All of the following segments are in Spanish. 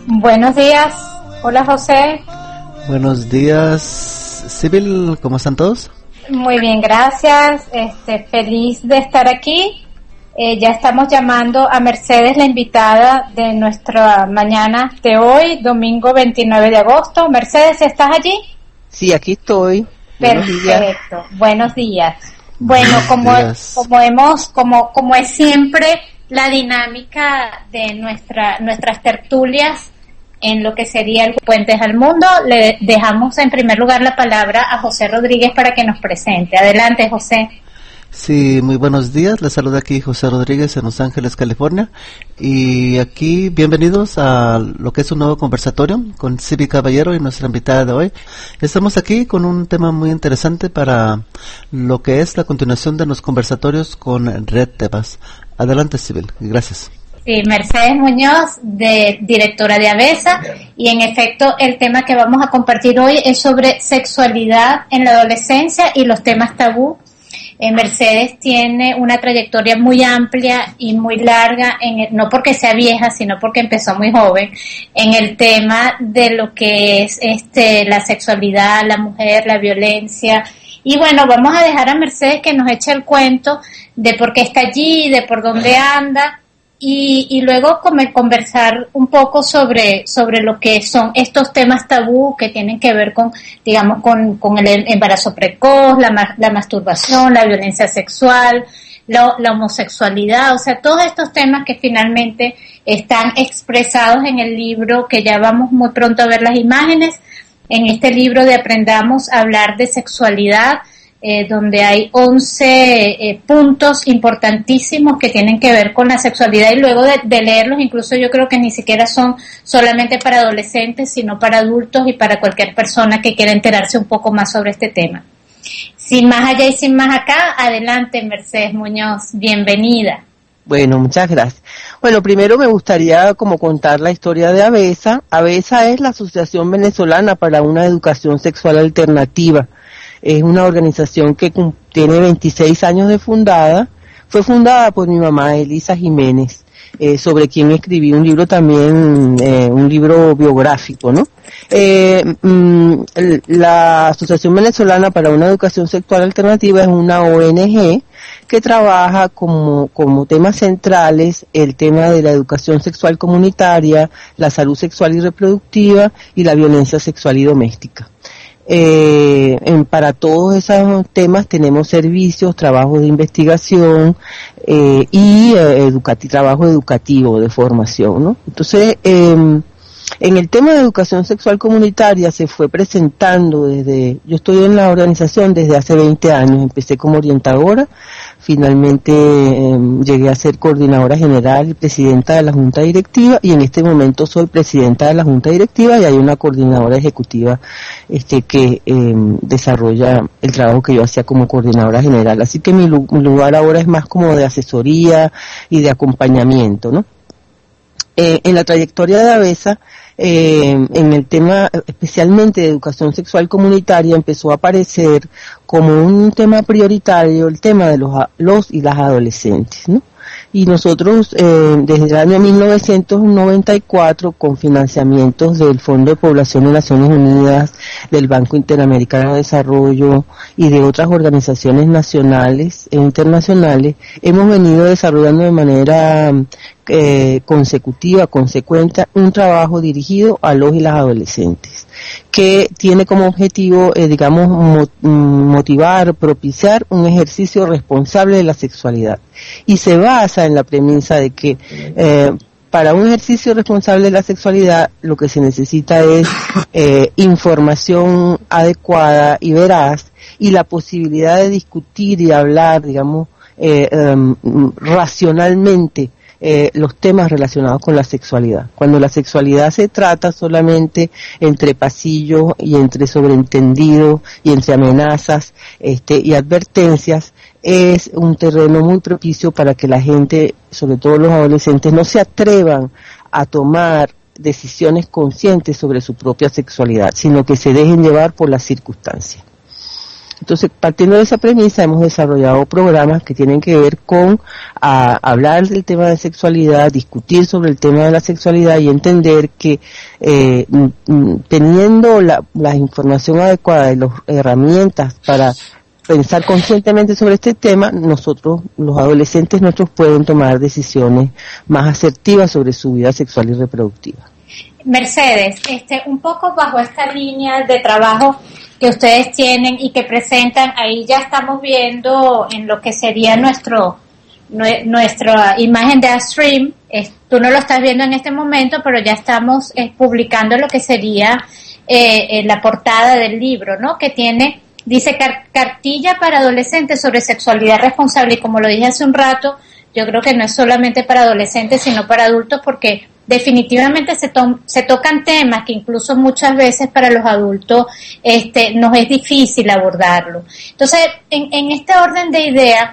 Buenos días. Hola, José. Buenos días, Sibyl. ¿Cómo están todos? Muy bien, gracias. Feliz de estar aquí. Ya estamos llamando a Mercedes, la invitada de nuestra mañana de hoy, domingo 29 de agosto. Mercedes, ¿estás allí? Sí, aquí estoy. Perfecto. Buenos días. Bueno, como es siempre la dinámica de nuestras tertulias en lo que sería el Puentes al Mundo, le dejamos en primer lugar la palabra a José Rodríguez para que nos presente. Adelante, José. Sí, muy buenos días. Les saluda aquí José Rodríguez en Los Ángeles, California. Y aquí, bienvenidos a lo que es un nuevo conversatorio con Sibyl Caballero y nuestra invitada de hoy. Estamos aquí con un tema muy interesante para lo que es la continuación de los conversatorios con Red Tebas. Adelante, Sibyl. Gracias. Sí, Mercedes Muñoz, directora de ABESA, y en efecto el tema que vamos a compartir hoy es sobre sexualidad en la adolescencia y los temas tabú. Mercedes tiene una trayectoria muy amplia y muy larga, no porque sea vieja, sino porque empezó muy joven, en el tema de lo que es la sexualidad, la mujer, la violencia. Y bueno, vamos a dejar a Mercedes que nos eche el cuento de por qué está allí, de por dónde anda, y luego conversar un poco sobre lo que son estos temas tabú que tienen que ver con, digamos, con el embarazo precoz, la masturbación, la violencia sexual, la homosexualidad, o sea, todos estos temas que finalmente están expresados en el libro, que ya vamos muy pronto a ver las imágenes, en este libro de Aprendamos a hablar de sexualidad, donde hay 11 puntos importantísimos que tienen que ver con la sexualidad, y luego de leerlos, incluso yo creo que ni siquiera son solamente para adolescentes, sino para adultos y para cualquier persona que quiera enterarse un poco más sobre este tema. Sin más allá y sin más acá, adelante, Mercedes Muñoz, bienvenida. Bueno, muchas gracias. Bueno, primero me gustaría como contar la historia de ABESA. ABESA es la Asociación Venezolana para una Educación Sexual Alternativa. Es una organización que tiene 26 años de fundada. Fue fundada por mi mamá, Elisa Jiménez, sobre quien escribí un libro también, un libro biográfico, ¿no? La Asociación Venezolana para una Educación Sexual Alternativa es una ONG que trabaja como temas centrales el tema de la educación sexual comunitaria, la salud sexual y reproductiva y la violencia sexual y doméstica. Para todos esos temas tenemos servicios, trabajos de investigación y trabajo educativo de formación, ¿no? Entonces, en el tema de educación sexual comunitaria se fue presentando yo estoy en la organización desde hace 20 años, empecé como orientadora, finalmente llegué a ser coordinadora general y presidenta de la Junta Directiva, y en este momento soy presidenta de la Junta Directiva, y hay una coordinadora ejecutiva que desarrolla el trabajo que yo hacía como coordinadora general, así que mi lugar ahora es más como de asesoría y de acompañamiento, ¿no? En la trayectoria de ABESA, en el tema especialmente de educación sexual comunitaria, empezó a aparecer como un tema prioritario el tema de los y las adolescentes, ¿no? Y nosotros desde el año 1994, con financiamientos del Fondo de Población de Naciones Unidas, del Banco Interamericano de Desarrollo y de otras organizaciones nacionales e internacionales, hemos venido desarrollando de manera consecutiva, consecuente, un trabajo dirigido a los y las adolescentes, que tiene como objetivo, motivar, propiciar un ejercicio responsable de la sexualidad. Y se basa en la premisa de que para un ejercicio responsable de la sexualidad lo que se necesita es información adecuada y veraz, y la posibilidad de discutir y hablar, racionalmente los temas relacionados con la sexualidad. Cuando la sexualidad se trata solamente entre pasillos y entre sobreentendidos y entre amenazas y advertencias, es un terreno muy propicio para que la gente, sobre todo los adolescentes, no se atrevan a tomar decisiones conscientes sobre su propia sexualidad, sino que se dejen llevar por las circunstancias. Entonces, partiendo de esa premisa, hemos desarrollado programas que tienen que ver con hablar del tema de sexualidad, discutir sobre el tema de la sexualidad y entender que teniendo la información adecuada y las herramientas para pensar conscientemente sobre este tema, nosotros, los adolescentes nuestros, pueden tomar decisiones más asertivas sobre su vida sexual y reproductiva. Mercedes, un poco bajo esta línea de trabajo que ustedes tienen y que presentan, ahí ya estamos viendo en lo que sería nuestra imagen de Astream. Tú no lo estás viendo en este momento, pero ya estamos publicando lo que sería la portada del libro, ¿no? Que dice cartilla para adolescentes sobre sexualidad responsable, y como lo dije hace un rato, yo creo que no es solamente para adolescentes, sino para adultos, porque definitivamente se tocan temas que incluso muchas veces para los adultos nos es difícil abordarlo. Entonces, en este orden de ideas,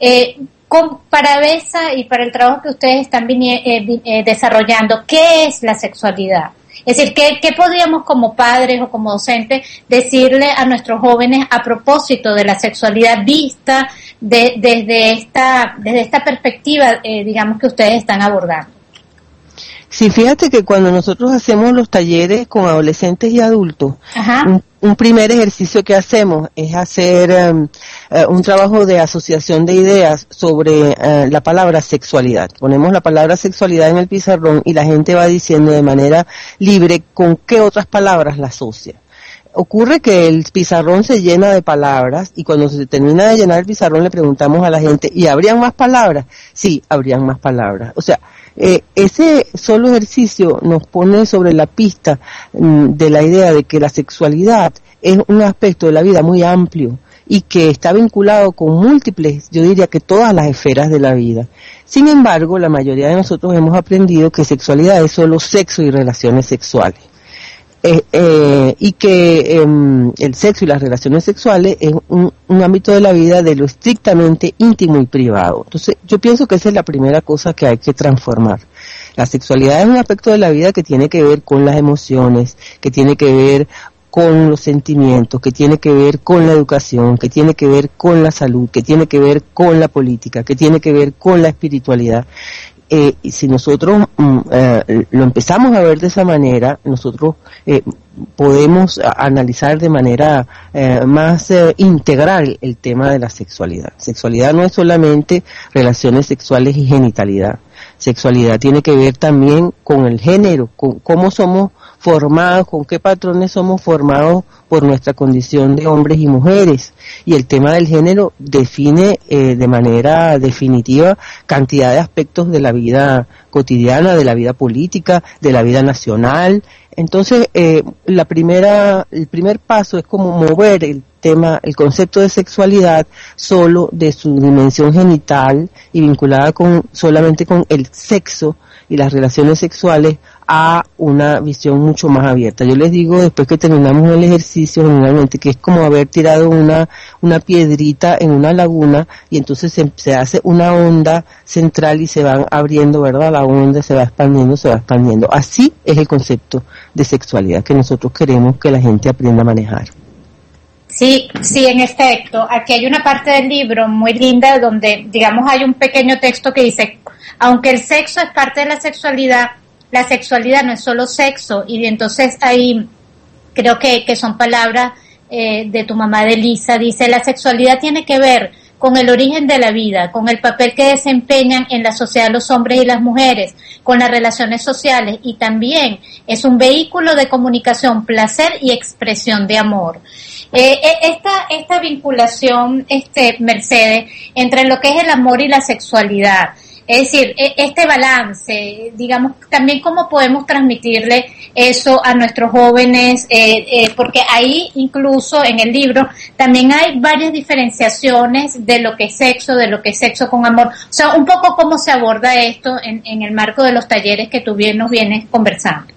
para AVESA y para el trabajo que ustedes están desarrollando, ¿qué es la sexualidad? Es decir, ¿qué podríamos como padres o como docentes decirle a nuestros jóvenes a propósito de la sexualidad vista desde esta perspectiva, digamos, que ustedes están abordando? Sí, fíjate que cuando nosotros hacemos los talleres con adolescentes y adultos, un primer ejercicio que hacemos es hacer un trabajo de asociación de ideas sobre la palabra sexualidad. Ponemos la palabra sexualidad en el pizarrón y la gente va diciendo de manera libre con qué otras palabras la asocia. Ocurre que el pizarrón se llena de palabras y cuando se termina de llenar el pizarrón le preguntamos a la gente, ¿y habrían más palabras? Sí, habrían más palabras. O sea, ese solo ejercicio nos pone sobre la pista de la idea de que la sexualidad es un aspecto de la vida muy amplio y que está vinculado con múltiples, yo diría que todas las esferas de la vida. Sin embargo, la mayoría de nosotros hemos aprendido que sexualidad es solo sexo y relaciones sexuales. Y que el sexo y las relaciones sexuales es un ámbito de la vida de lo estrictamente íntimo y privado. Entonces, yo pienso que esa es la primera cosa que hay que transformar. La sexualidad es un aspecto de la vida que tiene que ver con las emociones, que tiene que ver con los sentimientos, que tiene que ver con la educación, que tiene que ver con la salud, que tiene que ver con la política, que tiene que ver con la espiritualidad. Y si nosotros lo empezamos a ver de esa manera, nosotros podemos analizar de manera más integral el tema de la sexualidad. Sexualidad no es solamente relaciones sexuales y genitalidad. Sexualidad tiene que ver también con el género, con cómo somos formados, con qué patrones somos formados por nuestra condición de hombres y mujeres. Y el tema del género define de manera definitiva cantidad de aspectos de la vida cotidiana, de la vida política, de la vida nacional. Entonces, el primer paso es como mover el concepto de sexualidad solo de su dimensión genital y vinculada solamente con el sexo y las relaciones sexuales a una visión mucho más abierta. Yo les digo, después que terminamos el ejercicio, generalmente, que es como haber tirado una piedrita en una laguna y entonces se hace una onda central y se van abriendo, ¿verdad? La onda se va expandiendo, se va expandiendo. Así es el concepto de sexualidad que nosotros queremos que la gente aprenda a manejar. Sí, en efecto. Aquí hay una parte del libro muy linda donde, digamos, hay un pequeño texto que dice, aunque el sexo es parte de la sexualidad no es solo sexo. Y entonces ahí creo que son palabras de tu mamá de Lisa. Dice, la sexualidad tiene que ver con el origen de la vida, con el papel que desempeñan en la sociedad los hombres y las mujeres, con las relaciones sociales, y también es un vehículo de comunicación, placer y expresión de amor. Esta vinculación, Mercedes, entre lo que es el amor y la sexualidad, es decir, este balance, digamos, también cómo podemos transmitirle eso a nuestros jóvenes, porque ahí incluso en el libro también hay varias diferenciaciones de lo que es sexo con amor. O sea, un poco cómo se aborda esto en el marco de los talleres que tú bien nos vienes conversando.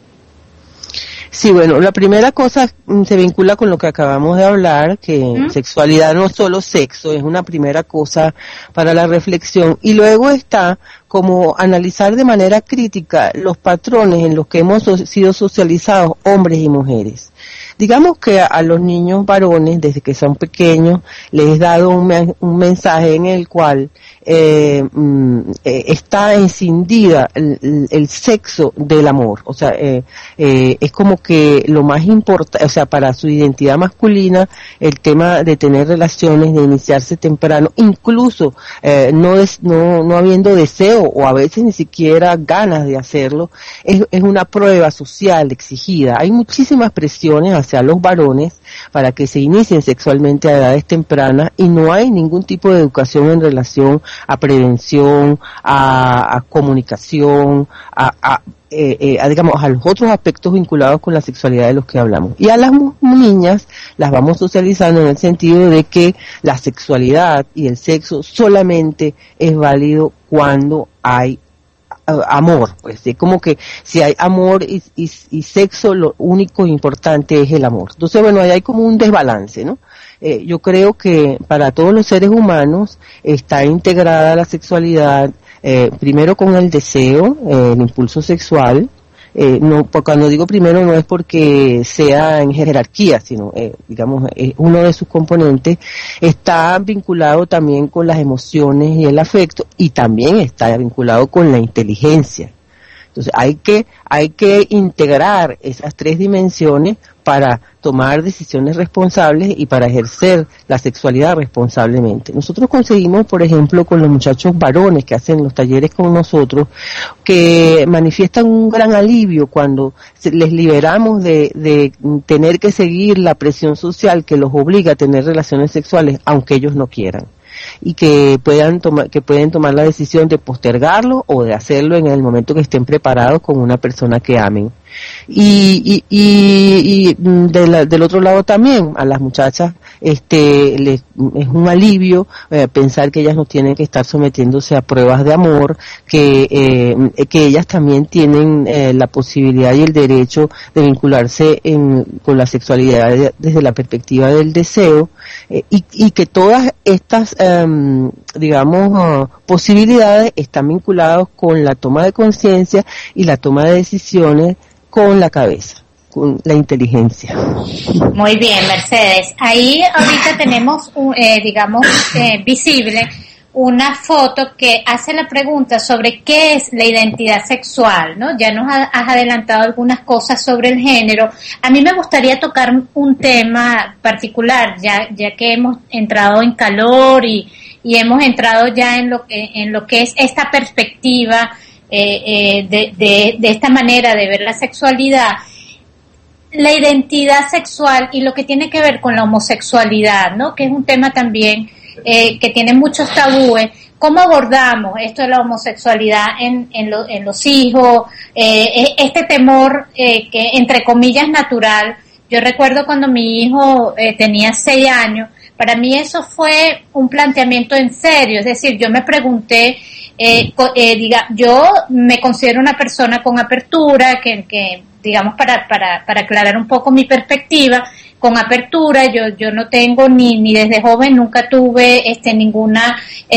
Sí, bueno, la primera cosa se vincula con lo que acabamos de hablar, que sexualidad no es solo sexo, es una primera cosa para la reflexión. Y luego está como analizar de manera crítica los patrones en los que hemos sido socializados hombres y mujeres. digamos que a los niños varones, desde que son pequeños, les he dado un mensaje en el cual está escindida el sexo del amor. O sea, es como que lo más importante, o sea, para su identidad masculina, el tema de tener relaciones, de iniciarse temprano, incluso no habiendo deseo o a veces ni siquiera ganas de hacerlo, es una prueba social exigida. Hay muchísimas presiones hacia los varones para que se inicien sexualmente a edades tempranas y no hay ningún tipo de educación en relación a prevención, a comunicación, digamos, a los otros aspectos vinculados con la sexualidad de los que hablamos. Y a las niñas las vamos socializando en el sentido de que la sexualidad y el sexo solamente es válido cuando hay amor. Pues es como que si hay amor y sexo, lo único importante es el amor. Entonces, bueno, ahí hay como un desbalance, ¿no? Yo creo que para todos los seres humanos está integrada la sexualidad, primero con el deseo, el impulso sexual. Cuando digo primero no es porque sea en jerarquía, sino, digamos, uno de sus componentes está vinculado también con las emociones y el afecto, y también está vinculado con la inteligencia. Entonces hay que integrar esas tres dimensiones para tomar decisiones responsables y para ejercer la sexualidad responsablemente. Nosotros conseguimos, por ejemplo, con los muchachos varones que hacen los talleres con nosotros, que manifiestan un gran alivio cuando les liberamos de tener que seguir la presión social que los obliga a tener relaciones sexuales, aunque ellos no quieran, y que pueden tomar la decisión de postergarlo o de hacerlo en el momento que estén preparados con una persona que amen. Y del otro lado también, a las muchachas es un alivio pensar que ellas no tienen que estar sometiéndose a pruebas de amor, que ellas también tienen la posibilidad y el derecho de vincularse con la sexualidad desde la perspectiva del deseo, y que todas estas posibilidades están vinculadas con la toma de conciencia y la toma de decisiones con la cabeza, con la inteligencia. Muy bien, Mercedes. Ahí ahorita tenemos, visible una foto que hace la pregunta sobre qué es la identidad sexual, ¿no? Ya nos has adelantado algunas cosas sobre el género. A mí me gustaría tocar un tema particular, ya que hemos entrado en calor y hemos entrado ya en lo que es esta perspectiva de esta manera de ver la sexualidad, la identidad sexual y lo que tiene que ver con la homosexualidad, ¿no? Que es un tema también que tiene muchos tabúes. ¿Cómo abordamos esto de la homosexualidad en los hijos? Este temor que entre comillas natural. Yo recuerdo cuando mi hijo tenía 6 años, para mí eso fue un planteamiento en serio, es decir, yo me pregunté, yo me considero una persona con apertura, que digamos para aclarar un poco mi perspectiva, con apertura, yo no tengo ni desde joven nunca tuve ninguna,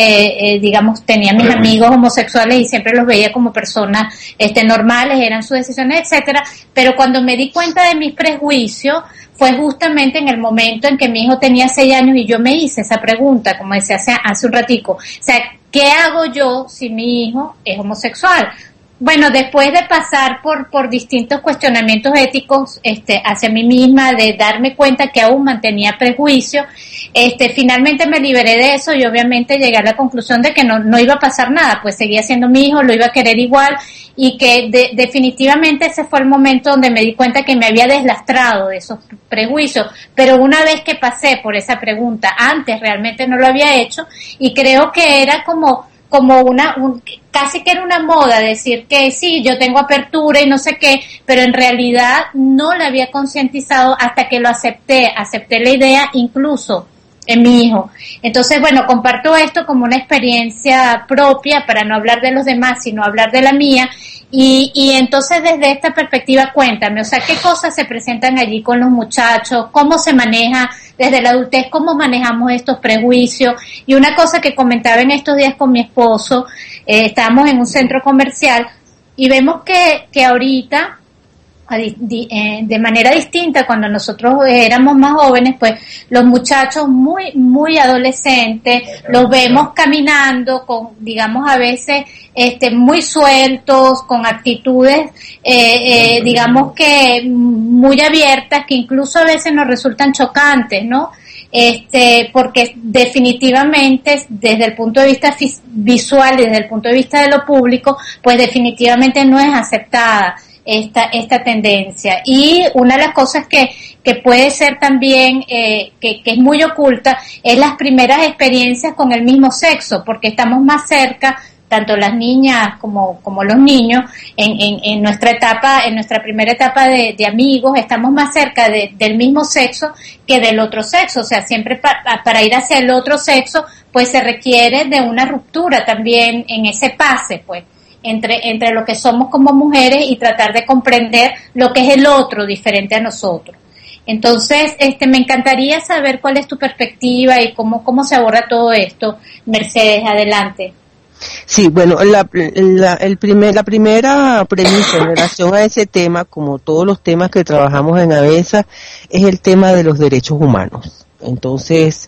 tenía mis amigos homosexuales y siempre los veía como personas normales, eran sus decisiones, etcétera, pero cuando me di cuenta de mis prejuicios fue justamente en el momento en que mi hijo tenía 6 años y yo me hice esa pregunta, como decía hace un ratico, o sea, ¿qué hago yo si mi hijo es homosexual? Bueno, después de pasar por distintos cuestionamientos éticos hacia mí misma, de darme cuenta que aún mantenía prejuicios, finalmente me liberé de eso y obviamente llegué a la conclusión de que no iba a pasar nada, pues seguía siendo mi hijo, lo iba a querer igual, y que definitivamente ese fue el momento donde me di cuenta que me había deslastrado de esos prejuicios, pero una vez que pasé por esa pregunta, antes realmente no lo había hecho, y creo que era como casi que era una moda decir que sí, yo tengo apertura y no sé qué, pero en realidad no la había concientizado hasta que lo acepté la idea incluso en mi hijo. Entonces, bueno, comparto esto como una experiencia propia para no hablar de los demás, sino hablar de la mía. Y entonces desde esta perspectiva cuéntame, o sea, ¿qué cosas se presentan allí con los muchachos? ¿Cómo se maneja desde la adultez? ¿Cómo manejamos estos prejuicios? Y una cosa que comentaba en estos días con mi esposo, estábamos en un centro comercial y vemos que ahorita de manera distinta cuando nosotros éramos más jóvenes, pues los muchachos muy adolescentes los vemos caminando con, digamos, a veces muy sueltos, con actitudes digamos que muy abiertas, que incluso a veces nos resultan chocantes, ¿no? Porque definitivamente desde el punto de vista visual y desde el punto de vista de lo público, pues definitivamente no es aceptada esta tendencia. Y una de las cosas que puede ser también que es muy oculta es las primeras experiencias con el mismo sexo, porque estamos más cerca, tanto las niñas como los niños, en nuestra primera etapa de amigos, estamos más cerca del mismo sexo que del otro sexo. O sea, siempre para ir hacia el otro sexo, pues se requiere de una ruptura también en ese pase, pues, entre lo que somos como mujeres y tratar de comprender lo que es el otro diferente a nosotros. Entonces, me encantaría saber cuál es tu perspectiva y cómo se aborda todo esto. Mercedes, adelante. Sí, bueno, la primera premisa en relación a ese tema, como todos los temas que trabajamos en ABESA, es el tema de los derechos humanos. Entonces,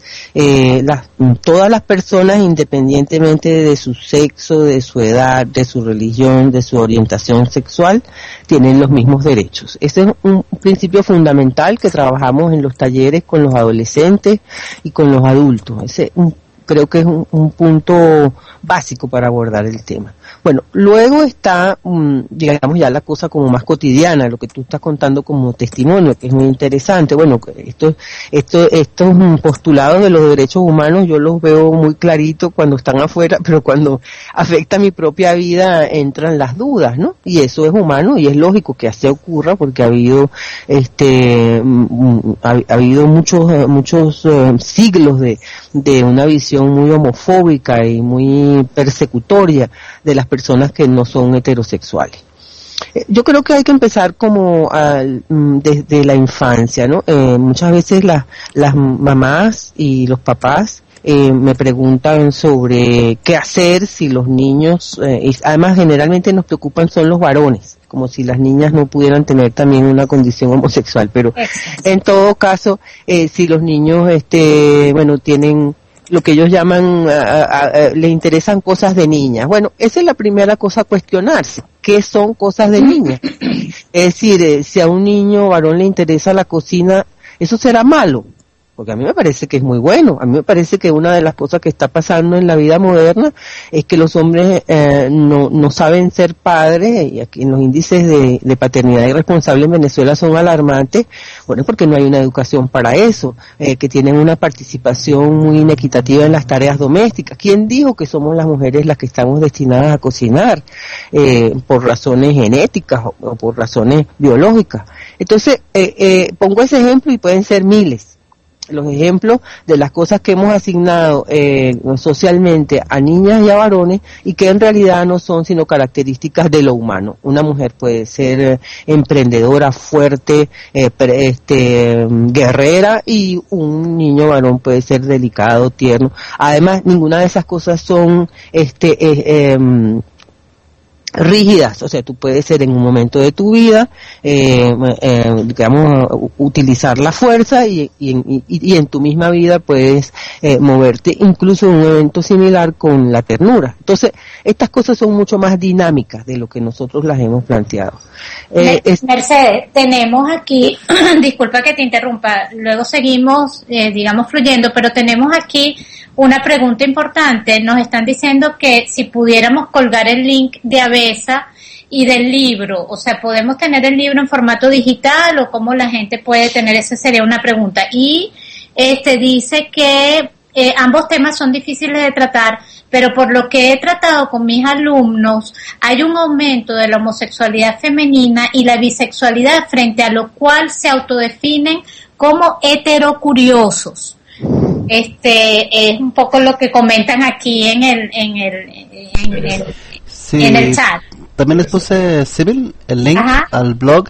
todas las personas, independientemente de su sexo, de su edad, de su religión, de su orientación sexual, tienen los mismos derechos. Ese es un principio fundamental que trabajamos en los talleres con los adolescentes y con los adultos. Creo que es un punto básico para abordar el tema. Bueno, luego está, digamos, ya la cosa como más cotidiana, lo que tú estás contando como testimonio, que es muy interesante. Bueno, estos postulados de los derechos humanos yo los veo muy clarito cuando están afuera, pero cuando afecta mi propia vida entran las dudas, ¿no? Y eso es humano y es lógico que así ocurra porque ha habido muchos siglos de una visión muy homofóbica y muy persecutoria de las personas que no son heterosexuales. Yo creo que hay que empezar como desde la infancia, ¿no? Muchas veces las mamás y los papás me preguntan sobre qué hacer si los niños, y además generalmente nos preocupan son los varones, como si las niñas no pudieran tener también una condición homosexual, pero en todo caso, si los niños, tienen lo que ellos llaman, le interesan cosas de niñas. Bueno, esa es la primera cosa a cuestionarse. ¿Qué son cosas de niñas? Es decir, si a un niño varón le interesa la cocina, ¿eso será malo? Porque a mí me parece que es muy bueno. A mí me parece que una de las cosas que está pasando en la vida moderna es que los hombres no saben ser padres, y aquí en los índices de paternidad irresponsable en Venezuela son alarmantes, bueno, porque no hay una educación para eso, que tienen una participación muy inequitativa en las tareas domésticas. ¿Quién dijo que somos las mujeres las que estamos destinadas a cocinar? Por razones genéticas o por razones biológicas. Entonces, pongo ese ejemplo y pueden ser miles. Los ejemplos de las cosas que hemos asignado socialmente a niñas y a varones y que en realidad no son sino características de lo humano. Una mujer puede ser emprendedora, fuerte, guerrera, y un niño varón puede ser delicado, tierno. Además, ninguna de esas cosas son rígidas, o sea, tú puedes ser en un momento de tu vida, digamos, utilizar la fuerza y en tu misma vida puedes moverte incluso en un evento similar con la ternura. Entonces, estas cosas son mucho más dinámicas de lo que nosotros las hemos planteado. Mercedes, tenemos aquí, disculpa que te interrumpa, luego seguimos, digamos, fluyendo, pero tenemos aquí una pregunta importante. Nos están diciendo que si pudiéramos colgar el link de ABESA y del libro, o sea, ¿podemos tener el libro en formato digital o cómo la gente puede tener? Esa sería una pregunta. Y dice que ambos temas son difíciles de tratar, pero por lo que he tratado con mis alumnos, hay un aumento de la homosexualidad femenina y la bisexualidad, frente a lo cual se autodefinen como heterocuriosos. Es un poco lo que comentan aquí en el chat. También les puse, Sibyl, el link al blog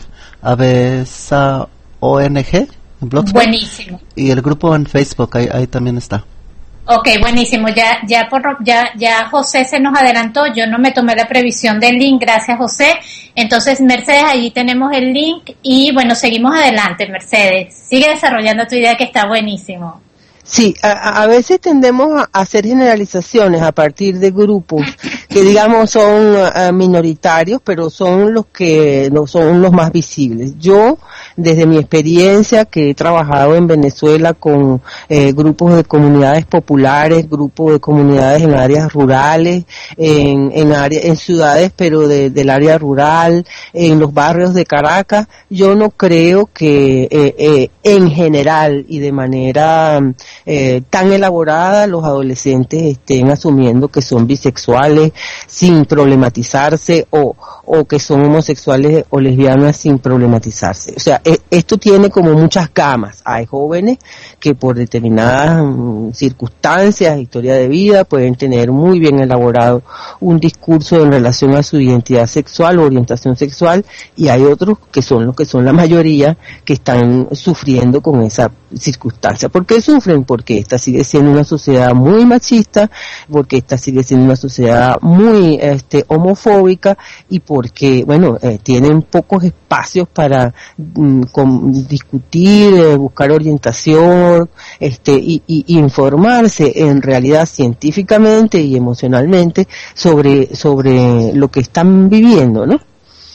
ABESA ONG, en Blogspot. Buenísimo. Y el grupo en Facebook, ahí también está. Ok, buenísimo. Ya José se nos adelantó. Yo no me tomé la previsión del link. Gracias, José. Entonces, Mercedes, allí tenemos el link y bueno, seguimos adelante, Mercedes. Sigue desarrollando tu idea que está buenísimo. Sí, a veces tendemos a hacer generalizaciones a partir de grupos que digamos son minoritarios, pero son los que no son los más visibles. Yo, desde mi experiencia, que he trabajado en Venezuela con grupos de comunidades populares, grupos de comunidades en áreas rurales, en ciudades, pero del área rural, en los barrios de Caracas, yo no creo que en general y de manera tan elaborada los adolescentes estén asumiendo que son bisexuales sin problematizarse o que son homosexuales o lesbianas sin problematizarse. O sea, esto tiene como muchas gamas. Hay jóvenes que por determinadas circunstancias, historia de vida, pueden tener muy bien elaborado un discurso en relación a su identidad sexual o orientación sexual, y hay otros que son los que son la mayoría que están sufriendo con esa circunstancia. ¿Por qué sufren? Porque esta sigue siendo una sociedad muy machista, porque esta sigue siendo una sociedad muy homofóbica, y porque, bueno, tienen pocos espacios para discutir, buscar orientación, y informarse en realidad científicamente y emocionalmente sobre lo que están viviendo, ¿no?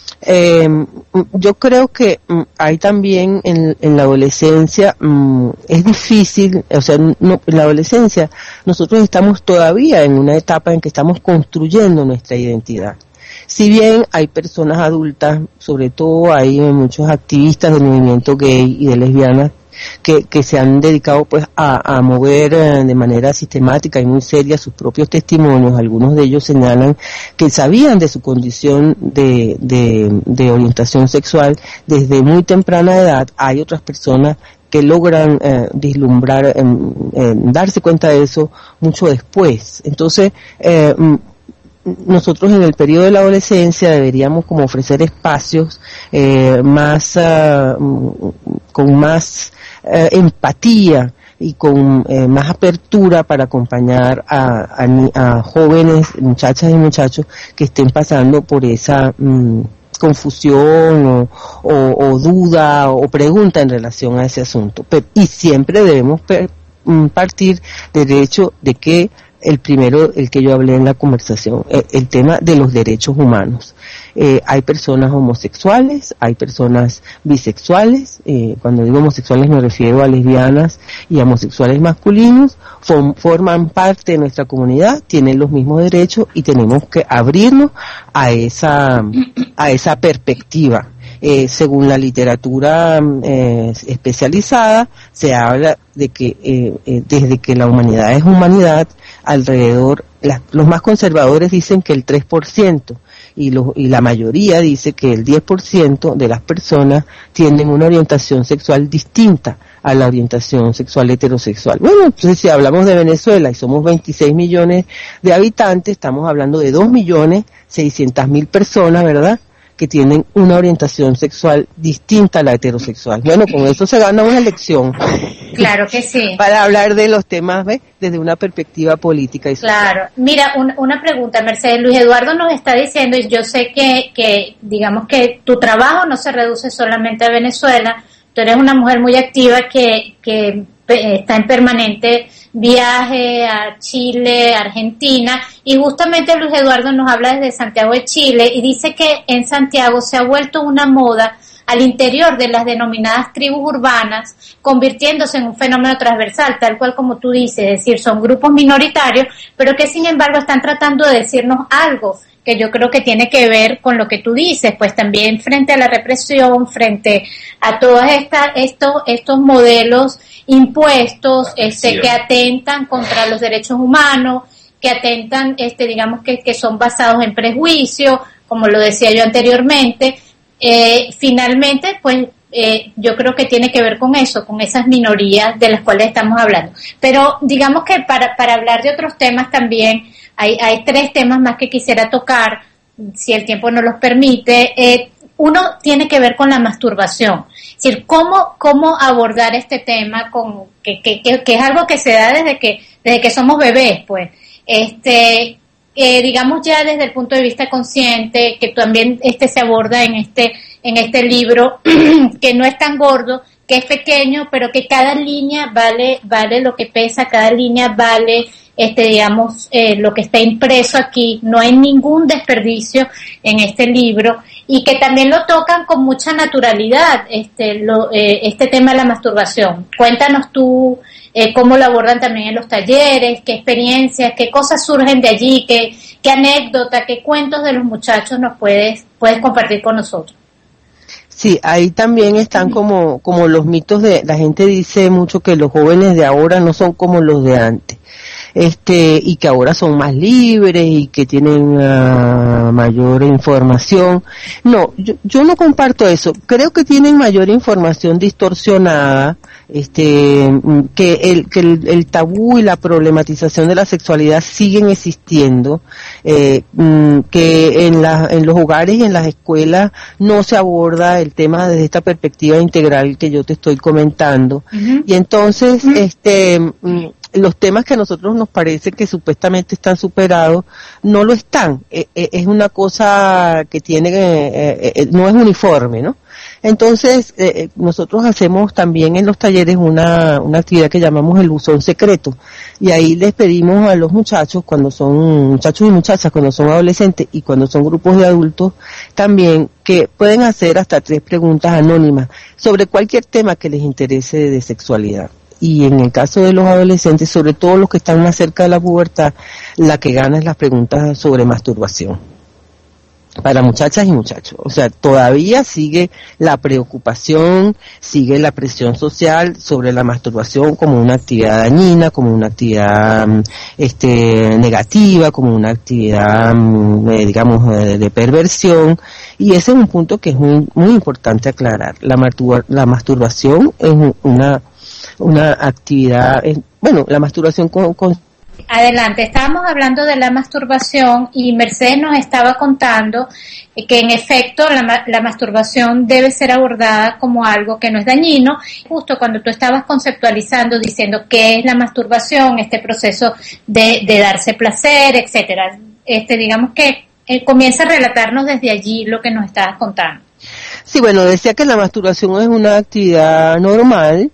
Yo creo que hay también en la adolescencia, es difícil, o sea, no, en la adolescencia nosotros estamos todavía en una etapa en que estamos construyendo nuestra identidad. Si bien hay personas adultas, sobre todo hay muchos activistas del movimiento gay y de lesbianas que se han dedicado pues a mover de manera sistemática y muy seria sus propios testimonios. Algunos de ellos señalan que sabían de su condición de orientación sexual desde muy temprana edad. Hay otras personas que logran vislumbrar, darse cuenta de eso mucho después. Entonces, nosotros en el periodo de la adolescencia deberíamos como ofrecer espacios más con más empatía y con más apertura para acompañar a jóvenes, muchachas y muchachos que estén pasando por esa confusión o duda o pregunta en relación a ese asunto. Y siempre debemos partir del hecho de que el primero, el que yo hablé en la conversación, el tema de los derechos humanos. Hay personas homosexuales, hay personas bisexuales, cuando digo homosexuales me refiero a lesbianas y a homosexuales masculinos, forman parte de nuestra comunidad, tienen los mismos derechos y tenemos que abrirnos a esa perspectiva. Según la literatura especializada, se habla de que desde que la humanidad es humanidad, alrededor, los más conservadores dicen que el 3%, y la mayoría dice que el 10% de las personas tienen una orientación sexual distinta a la orientación sexual heterosexual. Bueno, entonces si hablamos de Venezuela y somos 26 millones de habitantes, estamos hablando de 2.600.000 personas, ¿verdad?, que tienen una orientación sexual distinta a la heterosexual. Bueno, con eso se gana una elección. Claro que sí. Para hablar de los temas, ¿ves?, desde una perspectiva política y social. Claro. Mira, una pregunta, Mercedes. Luis Eduardo nos está diciendo, y yo sé que digamos que tu trabajo no se reduce solamente a Venezuela. Tú eres una mujer muy activa que está en permanente viaje a Chile, Argentina, y justamente Luis Eduardo nos habla desde Santiago de Chile y dice que en Santiago se ha vuelto una moda al interior de las denominadas tribus urbanas, convirtiéndose en un fenómeno transversal, tal cual como tú dices, es decir, son grupos minoritarios, pero que sin embargo están tratando de decirnos algo que yo creo que tiene que ver con lo que tú dices, pues también frente a la represión, frente a todos estos modelos impuestos, que atentan contra los derechos humanos, que atentan, digamos que son basados en prejuicio, como lo decía yo anteriormente. Finalmente, pues, yo creo que tiene que ver con eso, con esas minorías de las cuales estamos hablando. Pero digamos que para hablar de otros temas también, hay 3 temas más que quisiera tocar, si el tiempo nos los permite. Uno tiene que ver con la masturbación, es decir, cómo abordar este tema que es algo que se da desde que desde que somos bebés, pues. Digamos ya desde el punto de vista consciente, que también se aborda en este libro, que no es tan gordo, que es pequeño, pero que cada línea vale lo que pesa, cada línea vale, digamos, lo que está impreso aquí. No hay ningún desperdicio en este libro, y que también lo tocan con mucha naturalidad, este tema de la masturbación. Cuéntanos tú cómo lo abordan también en los talleres, qué experiencias, qué cosas surgen de allí, qué anécdota, qué cuentos de los muchachos nos puedes compartir con nosotros. Sí, ahí también están como los mitos la gente dice mucho que los jóvenes de ahora no son como los de antes. Y que ahora son más libres y que tienen mayor información. No, yo no comparto eso. Creo que tienen mayor información distorsionada, que el tabú y la problematización de la sexualidad siguen existiendo, que en los hogares y en las escuelas no se aborda el tema desde esta perspectiva integral que yo te estoy comentando. Uh-huh. Y entonces, los temas que a nosotros nos parece que supuestamente están superados, no lo están. Es una cosa que no es uniforme, ¿no? Entonces, nosotros hacemos también en los talleres una actividad que llamamos el buzón secreto, y ahí les pedimos a los muchachos, cuando son muchachos y muchachas, cuando son adolescentes y cuando son grupos de adultos, también que pueden hacer hasta 3 preguntas anónimas sobre cualquier tema que les interese de sexualidad. Y en el caso de los adolescentes, sobre todo los que están más cerca de la pubertad, la que gana es las preguntas sobre masturbación. Para muchachas y muchachos. O sea, todavía sigue la preocupación, sigue la presión social sobre la masturbación como una actividad dañina, como una actividad negativa, como una actividad, digamos, de perversión. Y ese es un punto que es muy, muy importante aclarar. La masturbación es una actividad, la masturbación con Adelante, estábamos hablando de la masturbación y Mercedes nos estaba contando que en efecto la masturbación debe ser abordada como algo que no es dañino. Justo cuando tú estabas conceptualizando, diciendo qué es la masturbación, este proceso de darse placer, etcétera, digamos que comienza a relatarnos desde allí lo que nos estabas contando. Sí, bueno, decía que la masturbación es una actividad normal,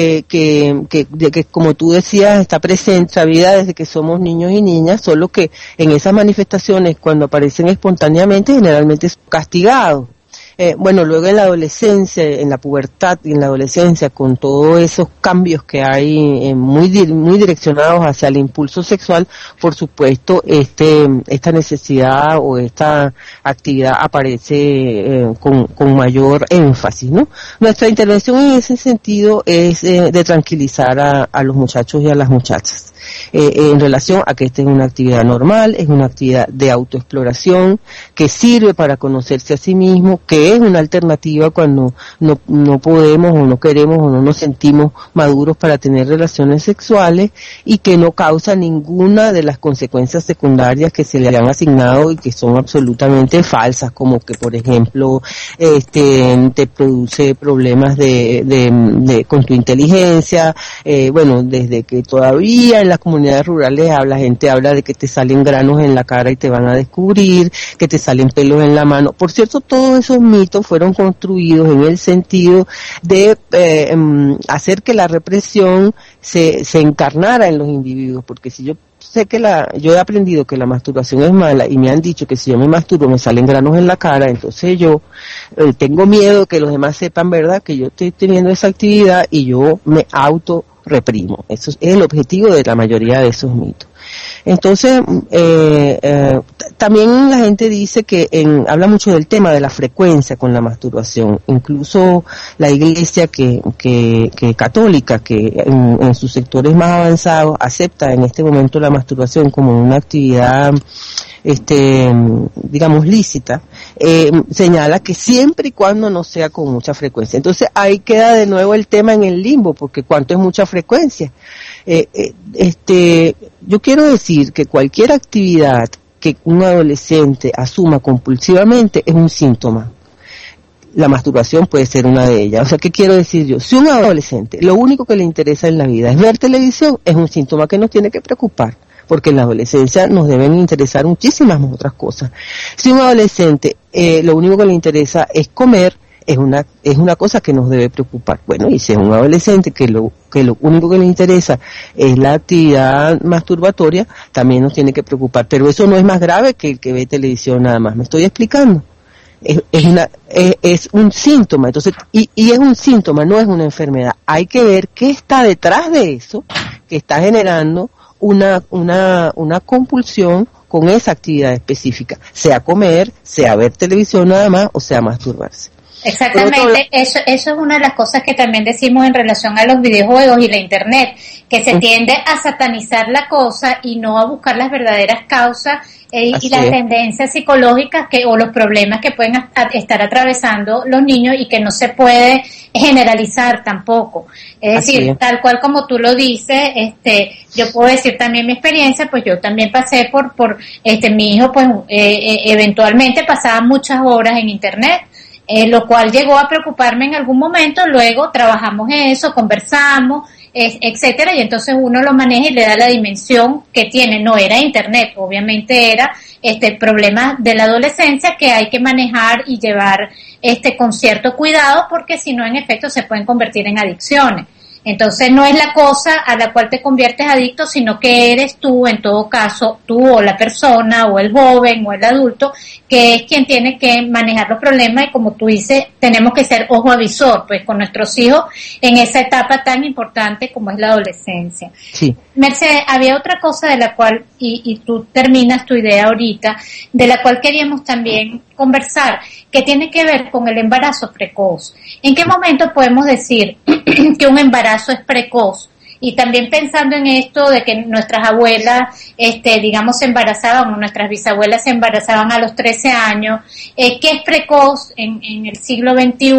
que como tú decías está presente en nuestra vida desde que somos niños y niñas, solo que en esas manifestaciones cuando aparecen espontáneamente generalmente son castigados. Luego en la adolescencia, en la pubertad y en la adolescencia, con todos esos cambios que hay muy direccionados hacia el impulso sexual, por supuesto, esta necesidad o esta actividad aparece con mayor énfasis, ¿no? Nuestra intervención en ese sentido es de tranquilizar a los muchachos y a las muchachas. En relación a que esta es una actividad normal, es una actividad de autoexploración que sirve para conocerse a sí mismo, que es una alternativa cuando no podemos o no queremos o no nos sentimos maduros para tener relaciones sexuales, y que no causa ninguna de las consecuencias secundarias que se le han asignado y que son absolutamente falsas, como que por ejemplo te produce problemas con tu inteligencia, desde que todavía en las comunidades rurales la gente habla de que te salen granos en la cara y te van a descubrir, que te salen pelos en la mano. Por cierto, todos esos mitos fueron construidos en el sentido de hacer que la represión se encarnara en los individuos, porque si yo he aprendido que la masturbación es mala y me han dicho que si yo me masturbo me salen granos en la cara, entonces yo tengo miedo que los demás sepan, ¿verdad?, que yo estoy teniendo esa actividad y yo me reprimo. Eso es el objetivo de la mayoría de esos mitos. Entonces, también la gente dice que habla mucho del tema de la frecuencia con la masturbación. Incluso la iglesia que católica, que en sus sectores más avanzados acepta en este momento la masturbación como una actividad digamos lícita, señala que siempre y cuando no sea con mucha frecuencia. Entonces ahí queda de nuevo el tema en el limbo, porque ¿cuánto es mucha frecuencia? Yo quiero decir que cualquier actividad que un adolescente asuma compulsivamente es un síntoma. la masturbación puede ser una de ellas. O sea, ¿qué quiero decir yo? Si un adolescente lo único que le interesa en la vida es ver televisión, es un síntoma que nos tiene que preocupar, porque en la adolescencia nos deben interesar muchísimas otras cosas. Si un adolescente lo único que le interesa es comer, es una cosa que nos debe preocupar. Bueno, y si es un adolescente que lo único que le interesa es la actividad masturbatoria, también nos tiene que preocupar. Pero eso no es más grave que el que ve televisión nada más. ¿Me estoy explicando? Es un síntoma, entonces, y es un síntoma, no es una enfermedad. Hay que ver qué está detrás de eso, que está generando una compulsión con esa actividad específica, sea comer, sea ver televisión nada más, o sea masturbarse. Exactamente, eso es una de las cosas que también decimos en relación a los videojuegos y la internet, que se tiende a satanizar la cosa y no a buscar las verdaderas causas y las tendencias psicológicas o los problemas que pueden estar atravesando los niños y que no se puede generalizar tampoco. Es decir, tal cual como tú lo dices, yo puedo decir también mi experiencia, pues yo también pasé por mi hijo, pues eventualmente pasaba muchas horas en internet. Lo cual llegó a preocuparme en algún momento, luego trabajamos eso, conversamos, etcétera, y entonces uno lo maneja y le da la dimensión que tiene. No era internet, obviamente era problemas de la adolescencia que hay que manejar y llevar con cierto cuidado, porque si no, en efecto, se pueden convertir en adicciones. Entonces no es la cosa a la cual te conviertes adicto, sino que eres tú, en todo caso, tú o la persona o el joven o el adulto, que es quien tiene que manejar los problemas y, como tú dices, tenemos que ser ojo avisor, pues, con nuestros hijos en esa etapa tan importante como es la adolescencia. Sí. Mercedes, había otra cosa de la cual, y tú terminas tu idea ahorita, de la cual queríamos también conversar, que tiene que ver con el embarazo precoz. ¿En qué momento podemos decir que un embarazo es precoz? Y también pensando en esto de que nuestras abuelas, digamos, se embarazaban, o nuestras bisabuelas se embarazaban a los 13 años, ¿qué es precoz en el siglo XXI?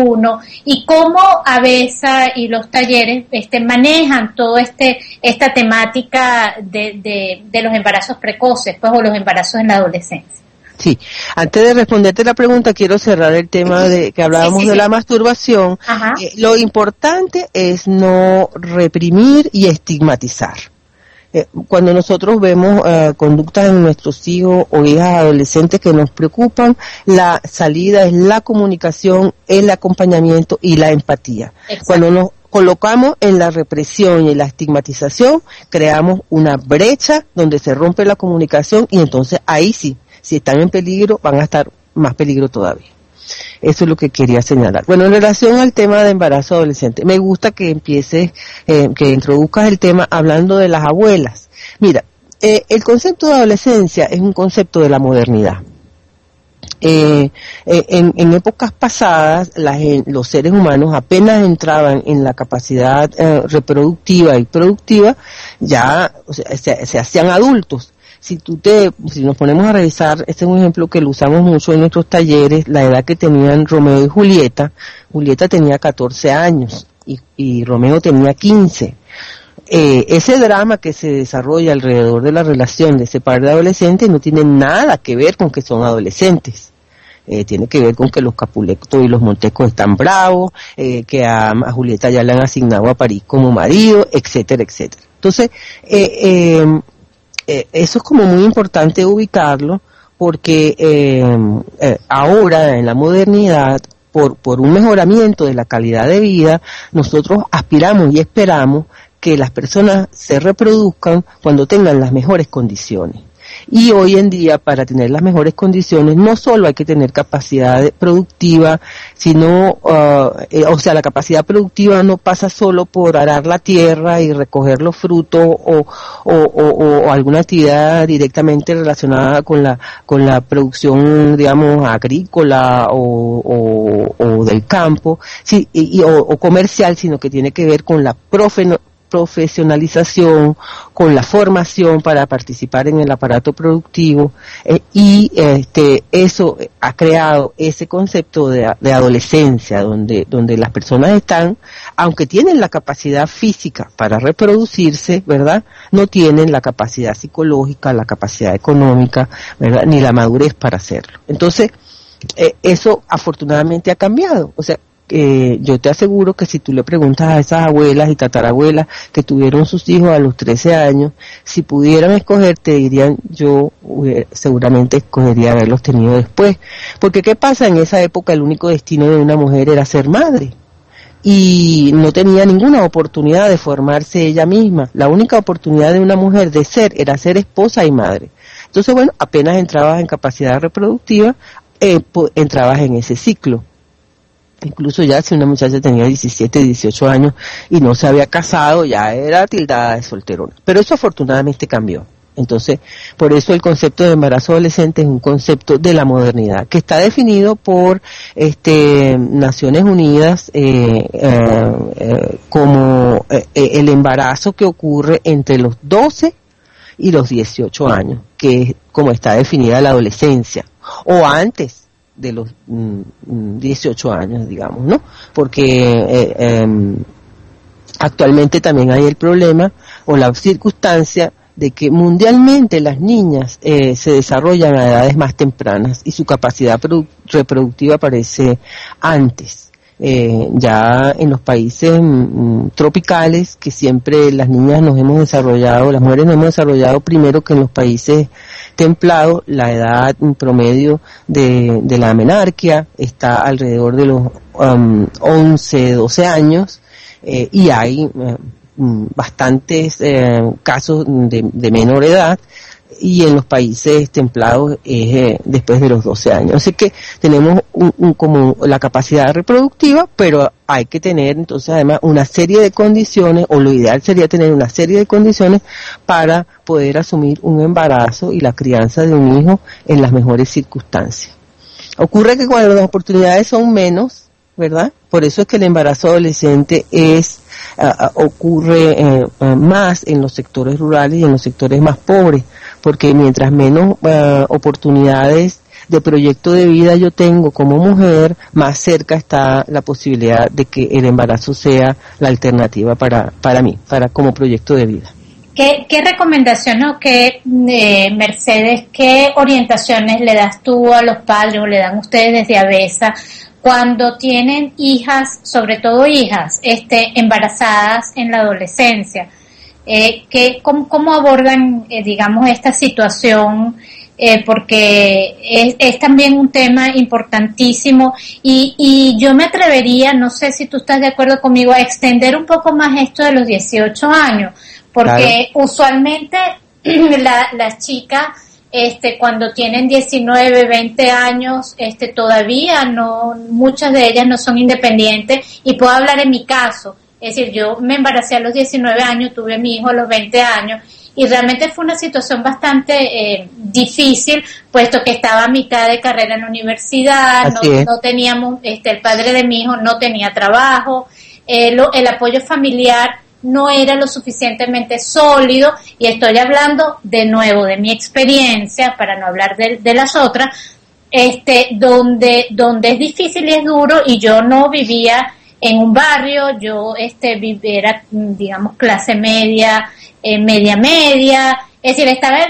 Y cómo ABESA y los talleres manejan toda esta temática de los embarazos precoces, pues, o los embarazos en la adolescencia. Sí, antes de responderte la pregunta, quiero cerrar el tema de que hablábamos de la masturbación. Lo importante es no reprimir y estigmatizar. Cuando nosotros vemos conductas en nuestros hijos o hijas adolescentes que nos preocupan, la salida es la comunicación, el acompañamiento y la empatía. Exacto. Cuando nos colocamos en la represión y en la estigmatización, creamos una brecha donde se rompe la comunicación y entonces ahí sí, si están en peligro, van a estar más peligro todavía. Eso es lo que quería señalar. Bueno, en relación al tema de embarazo adolescente, me gusta que empieces, que introduzcas el tema hablando de las abuelas. Mira, el concepto de adolescencia es un concepto de la modernidad. En épocas pasadas, los seres humanos apenas entraban en la capacidad reproductiva y productiva, ya se hacían adultos. Si nos ponemos a revisar, este es un ejemplo que lo usamos mucho en nuestros talleres, la edad que tenían Romeo y Julieta. Julieta tenía 14 años y Romeo tenía 15. Ese drama que se desarrolla alrededor de la relación de ese par de adolescentes no tiene nada que ver con que son adolescentes. Tiene que ver con que los Capuletos y los Montescos están bravos, que a Julieta ya le han asignado a París como marido, etcétera, etcétera. Entonces, eso es como muy importante ubicarlo, porque ahora en la modernidad, por un mejoramiento de la calidad de vida, nosotros aspiramos y esperamos que las personas se reproduzcan cuando tengan las mejores condiciones. Y hoy en día, para tener las mejores condiciones, no solo hay que tener capacidad productiva, sino, la capacidad productiva no pasa solo por arar la tierra y recoger los frutos o alguna actividad directamente relacionada con la producción, digamos, agrícola o del campo, o comercial, sino que tiene que ver con la profesionalización, con la formación para participar en el aparato productivo, y eso ha creado ese concepto de adolescencia donde las personas están, aunque tienen la capacidad física para reproducirse, ¿verdad? No tienen la capacidad psicológica, la capacidad económica, ¿verdad? Ni la madurez para hacerlo. Entonces, eso afortunadamente ha cambiado. O sea, yo te aseguro que si tú le preguntas a esas abuelas y tatarabuelas que tuvieron sus hijos a los 13 años, si pudieran escoger, te dirían, seguramente escogería haberlos tenido después. Porque ¿qué pasa? En esa época el único destino de una mujer era ser madre. Y no tenía ninguna oportunidad de formarse ella misma. La única oportunidad de una mujer de ser era ser esposa y madre. Entonces, bueno, apenas entrabas en capacidad reproductiva, entrabas en ese ciclo. Incluso ya si una muchacha tenía 17, 18 años y no se había casado, ya era tildada de solterona. Pero eso afortunadamente cambió. Entonces, por eso el concepto de embarazo adolescente es un concepto de la modernidad, que está definido por Naciones Unidas como el embarazo que ocurre entre los 12 y los 18 años, que es como está definida la adolescencia, o antes de los 18 años, digamos, ¿no? Porque actualmente también hay el problema o la circunstancia de que mundialmente las niñas se desarrollan a edades más tempranas y su capacidad reproductiva aparece antes. Ya en los países tropicales, que siempre las niñas nos hemos desarrollado, las mujeres nos hemos desarrollado primero que en los países templados, la edad promedio de la menarquia está alrededor de los 11, 12 años, y hay bastantes casos de menor edad, y en los países templados es después de los 12 años. Así que tenemos como la capacidad reproductiva, pero hay que tener entonces además una serie de condiciones, o lo ideal sería tener una serie de condiciones para poder asumir un embarazo y la crianza de un hijo en las mejores circunstancias. Ocurre que cuando las oportunidades son menos, ¿verdad? Por eso es que el embarazo adolescente ocurre más en los sectores rurales y en los sectores más pobres, porque mientras menos oportunidades de proyecto de vida yo tengo como mujer, más cerca está la posibilidad de que el embarazo sea la alternativa para mí, como proyecto de vida. ¿Qué recomendación o qué, Mercedes, qué orientaciones le das tú a los padres o le dan ustedes desde ABESA cuando tienen hijas, sobre todo hijas, embarazadas en la adolescencia? ¿Cómo abordan, digamos, esta situación? Porque es también un tema importantísimo y yo me atrevería, no sé si tú estás de acuerdo conmigo, a extender un poco más esto de los 18 años, porque claro, usualmente las chicas cuando tienen 19, 20 años, todavía no, muchas de ellas no son independientes, y puedo hablar en mi caso. Es decir, yo me embaracé a los 19 años, tuve a mi hijo a los 20 años, y realmente fue una situación bastante difícil, puesto que estaba a mitad de carrera en la universidad, no teníamos, el padre de mi hijo no tenía trabajo, el apoyo familiar no era lo suficientemente sólido, y estoy hablando de nuevo de mi experiencia, para no hablar de las otras, donde es difícil y es duro, y yo no vivía en un barrio, yo era, digamos, clase media, media, es decir, estaba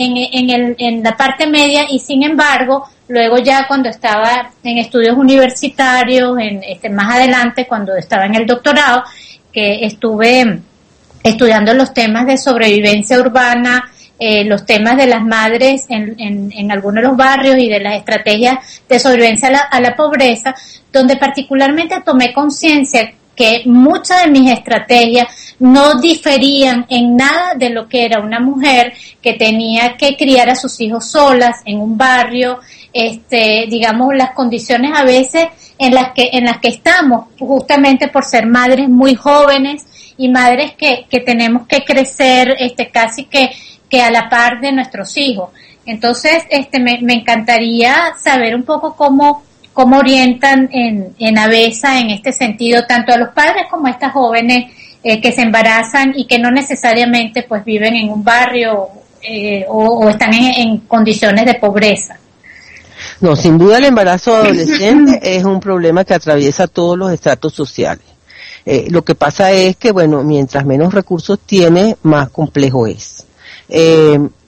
en la parte media, y sin embargo, luego ya cuando estaba en estudios universitarios, más adelante, cuando estaba en el doctorado, que estuve estudiando los temas de sobrevivencia urbana, los temas de las madres en algunos de los barrios y de las estrategias de sobrevivencia a la pobreza, donde particularmente tomé conciencia que muchas de mis estrategias no diferían en nada de lo que era una mujer que tenía que criar a sus hijos solas en un barrio, digamos, las condiciones a veces en las que estamos, justamente por ser madres muy jóvenes y madres que tenemos que crecer casi que a la par de nuestros hijos. Entonces, me encantaría saber un poco cómo orientan en ABESA en este sentido, tanto a los padres como a estas jóvenes que se embarazan y que no necesariamente pues viven en un barrio o están en condiciones de pobreza. No, sin duda el embarazo adolescente es un problema que atraviesa todos los estratos sociales. Lo que pasa es que, bueno, mientras menos recursos tiene, más complejo es.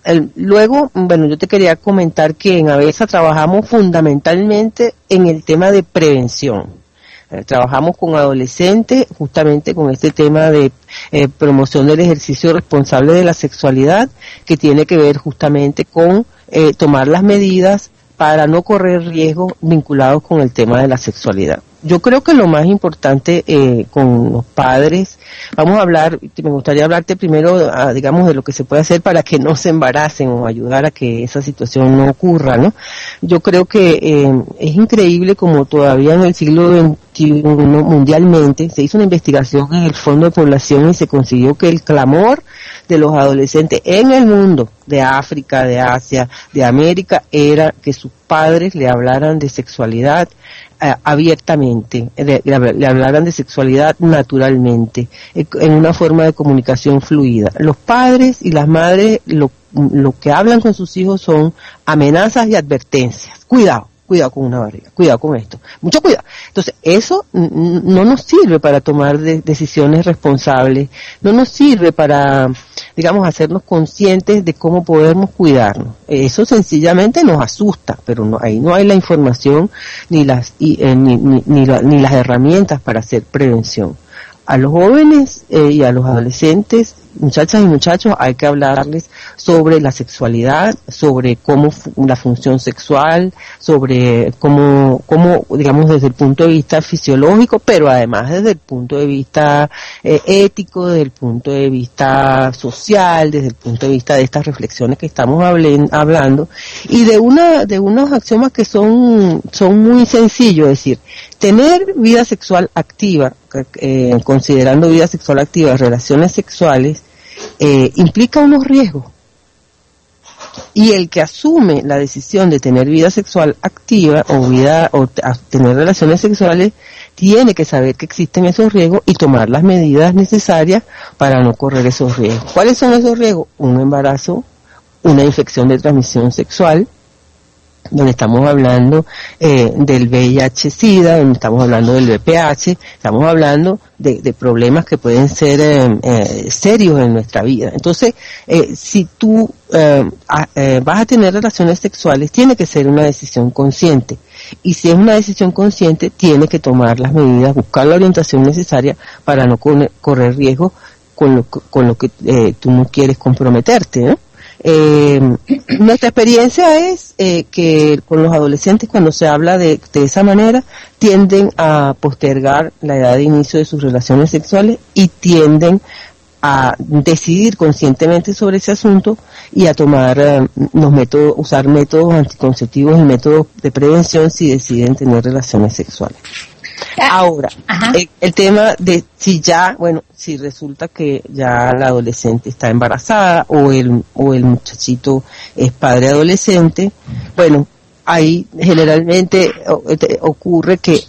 Luego, bueno, yo te quería comentar que en AVESA trabajamos fundamentalmente en el tema de prevención. Trabajamos con adolescentes justamente con este tema de promoción del ejercicio responsable de la sexualidad, que tiene que ver justamente con tomar las medidas para no correr riesgos vinculados con el tema de la sexualidad. Yo creo que lo más importante con los padres, vamos a hablar, me gustaría hablarte primero, digamos, de lo que se puede hacer para que no se embaracen o ayudar a que esa situación no ocurra, ¿no? Yo creo que es increíble como todavía en el siglo XXI mundialmente se hizo una investigación en el Fondo de Población y se consiguió que el clamor de los adolescentes en el mundo, de África, de Asia, de América, era que sus padres le hablaran de sexualidad abiertamente, le hablaran de sexualidad naturalmente, en una forma de comunicación fluida. Los padres y las madres lo que hablan con sus hijos son amenazas y advertencias. Cuidado con una barriga, cuidado con esto, mucho cuidado. Entonces, eso no nos sirve para tomar decisiones responsables, no nos sirve para, digamos, hacernos conscientes de cómo podemos cuidarnos. Eso sencillamente nos asusta, pero ahí no hay la información ni las herramientas para hacer prevención. A los jóvenes y a los adolescentes, muchachas y muchachos, hay que hablarles sobre la sexualidad, sobre cómo la función sexual, sobre cómo, digamos, desde el punto de vista fisiológico, pero además desde el punto de vista ético, desde el punto de vista social, desde el punto de vista de estas reflexiones que estamos hablando, y de unos axiomas que son muy sencillos, es decir, tener vida sexual activa, considerando vida sexual activa, relaciones sexuales, implica unos riesgos. Y el que asume la decisión de tener vida sexual activa o tener relaciones sexuales tiene que saber que existen esos riesgos y tomar las medidas necesarias para no correr esos riesgos. ¿Cuáles son esos riesgos? Un embarazo, una infección de transmisión sexual, donde estamos hablando del VIH-Sida, donde estamos hablando del VPH, estamos hablando de problemas que pueden ser serios en nuestra vida. Entonces, si tú vas a tener relaciones sexuales, tiene que ser una decisión consciente. Y si es una decisión consciente, tiene que tomar las medidas, buscar la orientación necesaria para no correr riesgo con lo que tú no quieres comprometerte, ¿no? Nuestra experiencia es que con los adolescentes, cuando se habla de esa manera, tienden a postergar la edad de inicio de sus relaciones sexuales y tienden a decidir conscientemente sobre ese asunto y a tomar usar métodos anticonceptivos y métodos de prevención si deciden tener relaciones sexuales. Ahora, el tema de si resulta que ya la adolescente está embarazada o el muchachito es padre adolescente, bueno, ahí generalmente ocurre que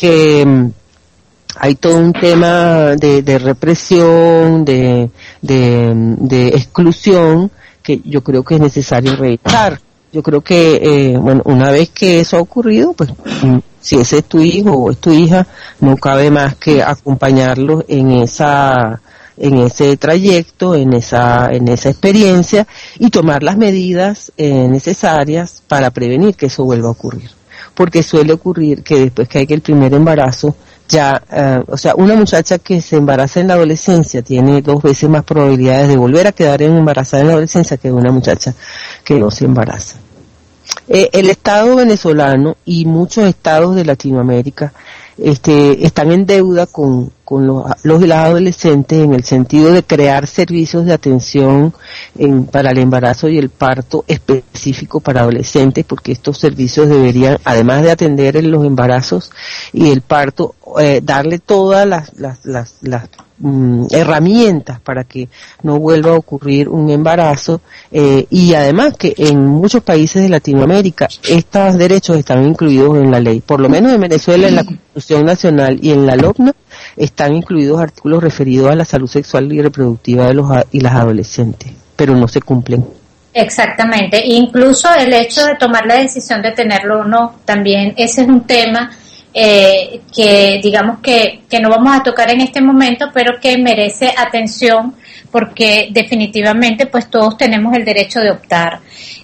hay todo un tema de represión, de exclusión, que yo creo que es necesario revisar. Yo creo que, una vez que eso ha ocurrido, pues, si ese es tu hijo o es tu hija, no cabe más que acompañarlos en ese trayecto, en esa experiencia y tomar las medidas necesarias para prevenir que eso vuelva a ocurrir. Porque suele ocurrir que después que hay el primer embarazo, una muchacha que se embaraza en la adolescencia tiene 2 veces más probabilidades de volver a quedar embarazada en la adolescencia que una muchacha que no se embaraza. El Estado venezolano y muchos estados de Latinoamérica están en deuda con los y las adolescentes en el sentido de crear servicios de atención para el embarazo y el parto específico para adolescentes, porque estos servicios deberían, además de atender en los embarazos y el parto, darle todas las herramientas para que no vuelva a ocurrir un embarazo, y además que en muchos países de Latinoamérica estos derechos están incluidos en la ley, por lo menos en Venezuela en la Constitución Nacional y en la LOCNA están incluidos artículos referidos a la salud sexual y reproductiva de las adolescentes, pero no se cumplen. Exactamente, incluso el hecho de tomar la decisión de tenerlo o no, también ese es un tema que digamos que no vamos a tocar en este momento, pero que merece atención porque definitivamente pues todos tenemos el derecho de optar.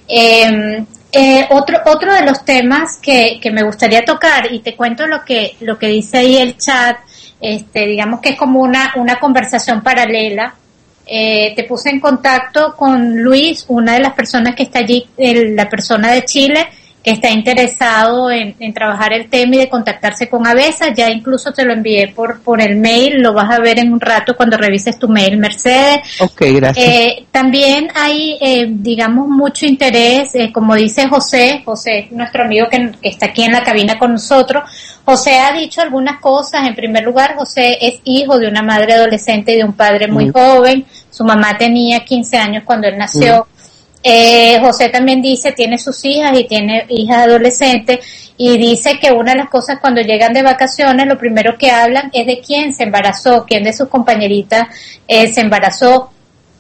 Otro de los temas que me gustaría tocar, y te cuento lo que dice ahí el chat, digamos que es como una conversación paralela. Te puse en contacto con Luis, una de las personas que está allí, la persona de Chile, que está interesado en trabajar el tema y de contactarse con ABESA. Ya incluso te lo envié por el mail, lo vas a ver en un rato cuando revises tu mail, Mercedes. Ok, gracias. También hay, digamos, mucho interés, como dice José, nuestro amigo que está aquí en la cabina con nosotros. José ha dicho algunas cosas. En primer lugar, José es hijo de una madre adolescente y de un padre muy joven. Su mamá tenía 15 años cuando él nació. José también dice, tiene sus hijas y tiene hijas adolescentes, y dice que una de las cosas cuando llegan de vacaciones, lo primero que hablan es de quién se embarazó, quién de sus compañeritas se embarazó.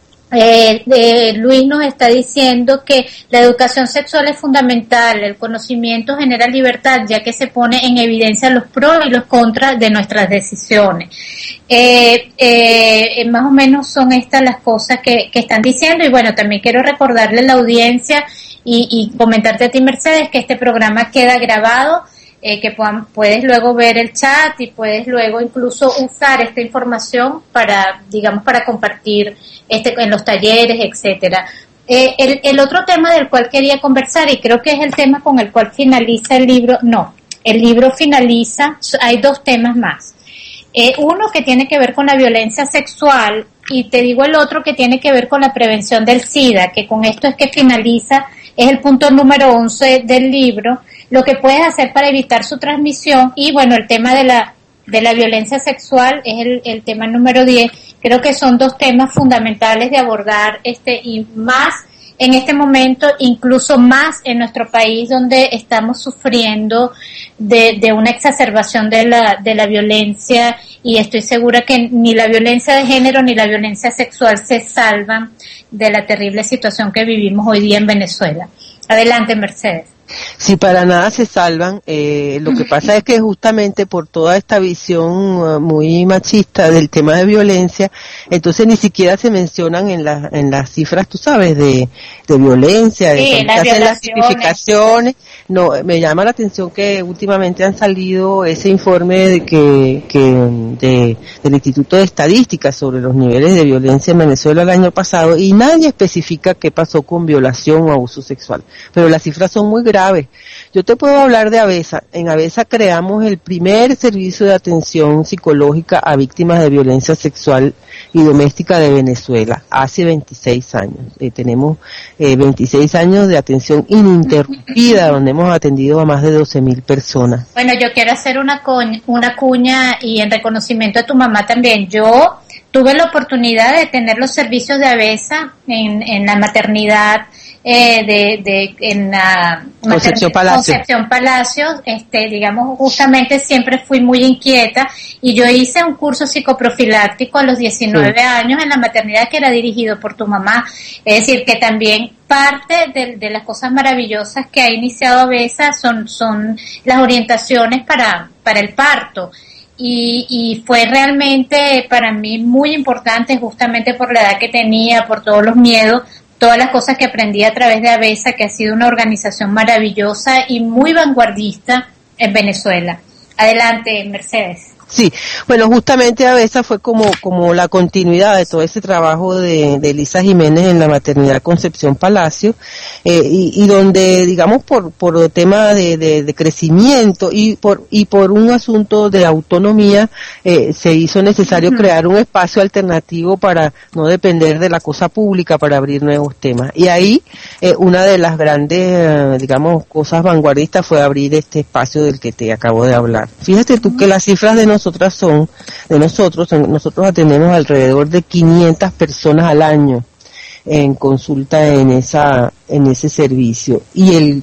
Luis nos está diciendo que la educación sexual es fundamental, el conocimiento genera libertad, ya que se pone en evidencia los pros y los contras de nuestras decisiones. Más o menos son estas las cosas que están diciendo. Y bueno, también quiero recordarle a la audiencia y comentarte a ti, Mercedes, que este programa queda grabado, que puedes luego ver el chat y puedes luego incluso usar esta información para compartir en los talleres, etcétera. El otro tema del cual quería conversar, y creo que es el tema con el cual finaliza el libro, el libro finaliza, hay dos temas más. Uno que tiene que ver con la violencia sexual, y te digo el otro que tiene que ver con la prevención del SIDA, que con esto es que finaliza, es el punto número 11 del libro, lo que puedes hacer para evitar su transmisión. Y bueno, el tema de la violencia sexual es el tema número 10. Creo que son dos temas fundamentales de abordar, y más en este momento, incluso más en nuestro país, donde estamos sufriendo de una exacerbación de la violencia, y estoy segura que ni la violencia de género ni la violencia sexual se salvan de la terrible situación que vivimos hoy día en Venezuela. Adelante, Mercedes. Si para nada se salvan, lo que pasa es que justamente por toda esta visión muy machista del tema de violencia, entonces ni siquiera se mencionan en las cifras, tú sabes, de violencia, de las tipificaciones. No, me llama la atención que últimamente han salido ese informe del Instituto de Estadística sobre los niveles de violencia en Venezuela el año pasado, y nadie especifica qué pasó con violación o abuso sexual, pero las cifras son muy graves. Yo te puedo hablar de ABESA. En ABESA creamos el primer servicio de atención psicológica a víctimas de violencia sexual y doméstica de Venezuela hace 26 años. Tenemos 26 años de atención ininterrumpida, donde hemos atendido a más de 12.000 personas. Bueno, yo quiero hacer una cuña y en reconocimiento a tu mamá también. Yo tuve la oportunidad de tener los servicios de ABESA en la maternidad en la Concepción Palacios, digamos, justamente siempre fui muy inquieta, y yo hice un curso psicoprofiláctico a los 19 años en la maternidad, que era dirigido por tu mamá. Es decir, que también parte de las cosas maravillosas que ha iniciado ABESA son las orientaciones para el parto. Y fue realmente para mí muy importante, justamente por la edad que tenía, por todos los miedos, todas las cosas que aprendí a través de ABESA, que ha sido una organización maravillosa y muy vanguardista en Venezuela. Adelante, Mercedes. Sí, bueno, justamente ABESA fue como la continuidad de todo ese trabajo de Elisa Jiménez en la maternidad Concepción Palacio, y donde, digamos, por tema de crecimiento y por un asunto de autonomía, se hizo necesario crear un espacio alternativo para no depender de la cosa pública, para abrir nuevos temas. Y ahí, una de las grandes, digamos, cosas vanguardistas fue abrir este espacio del que te acabo de hablar. Fíjate tú que las cifras de nosotros atendemos alrededor de 500 personas al año en consulta en ese servicio, y el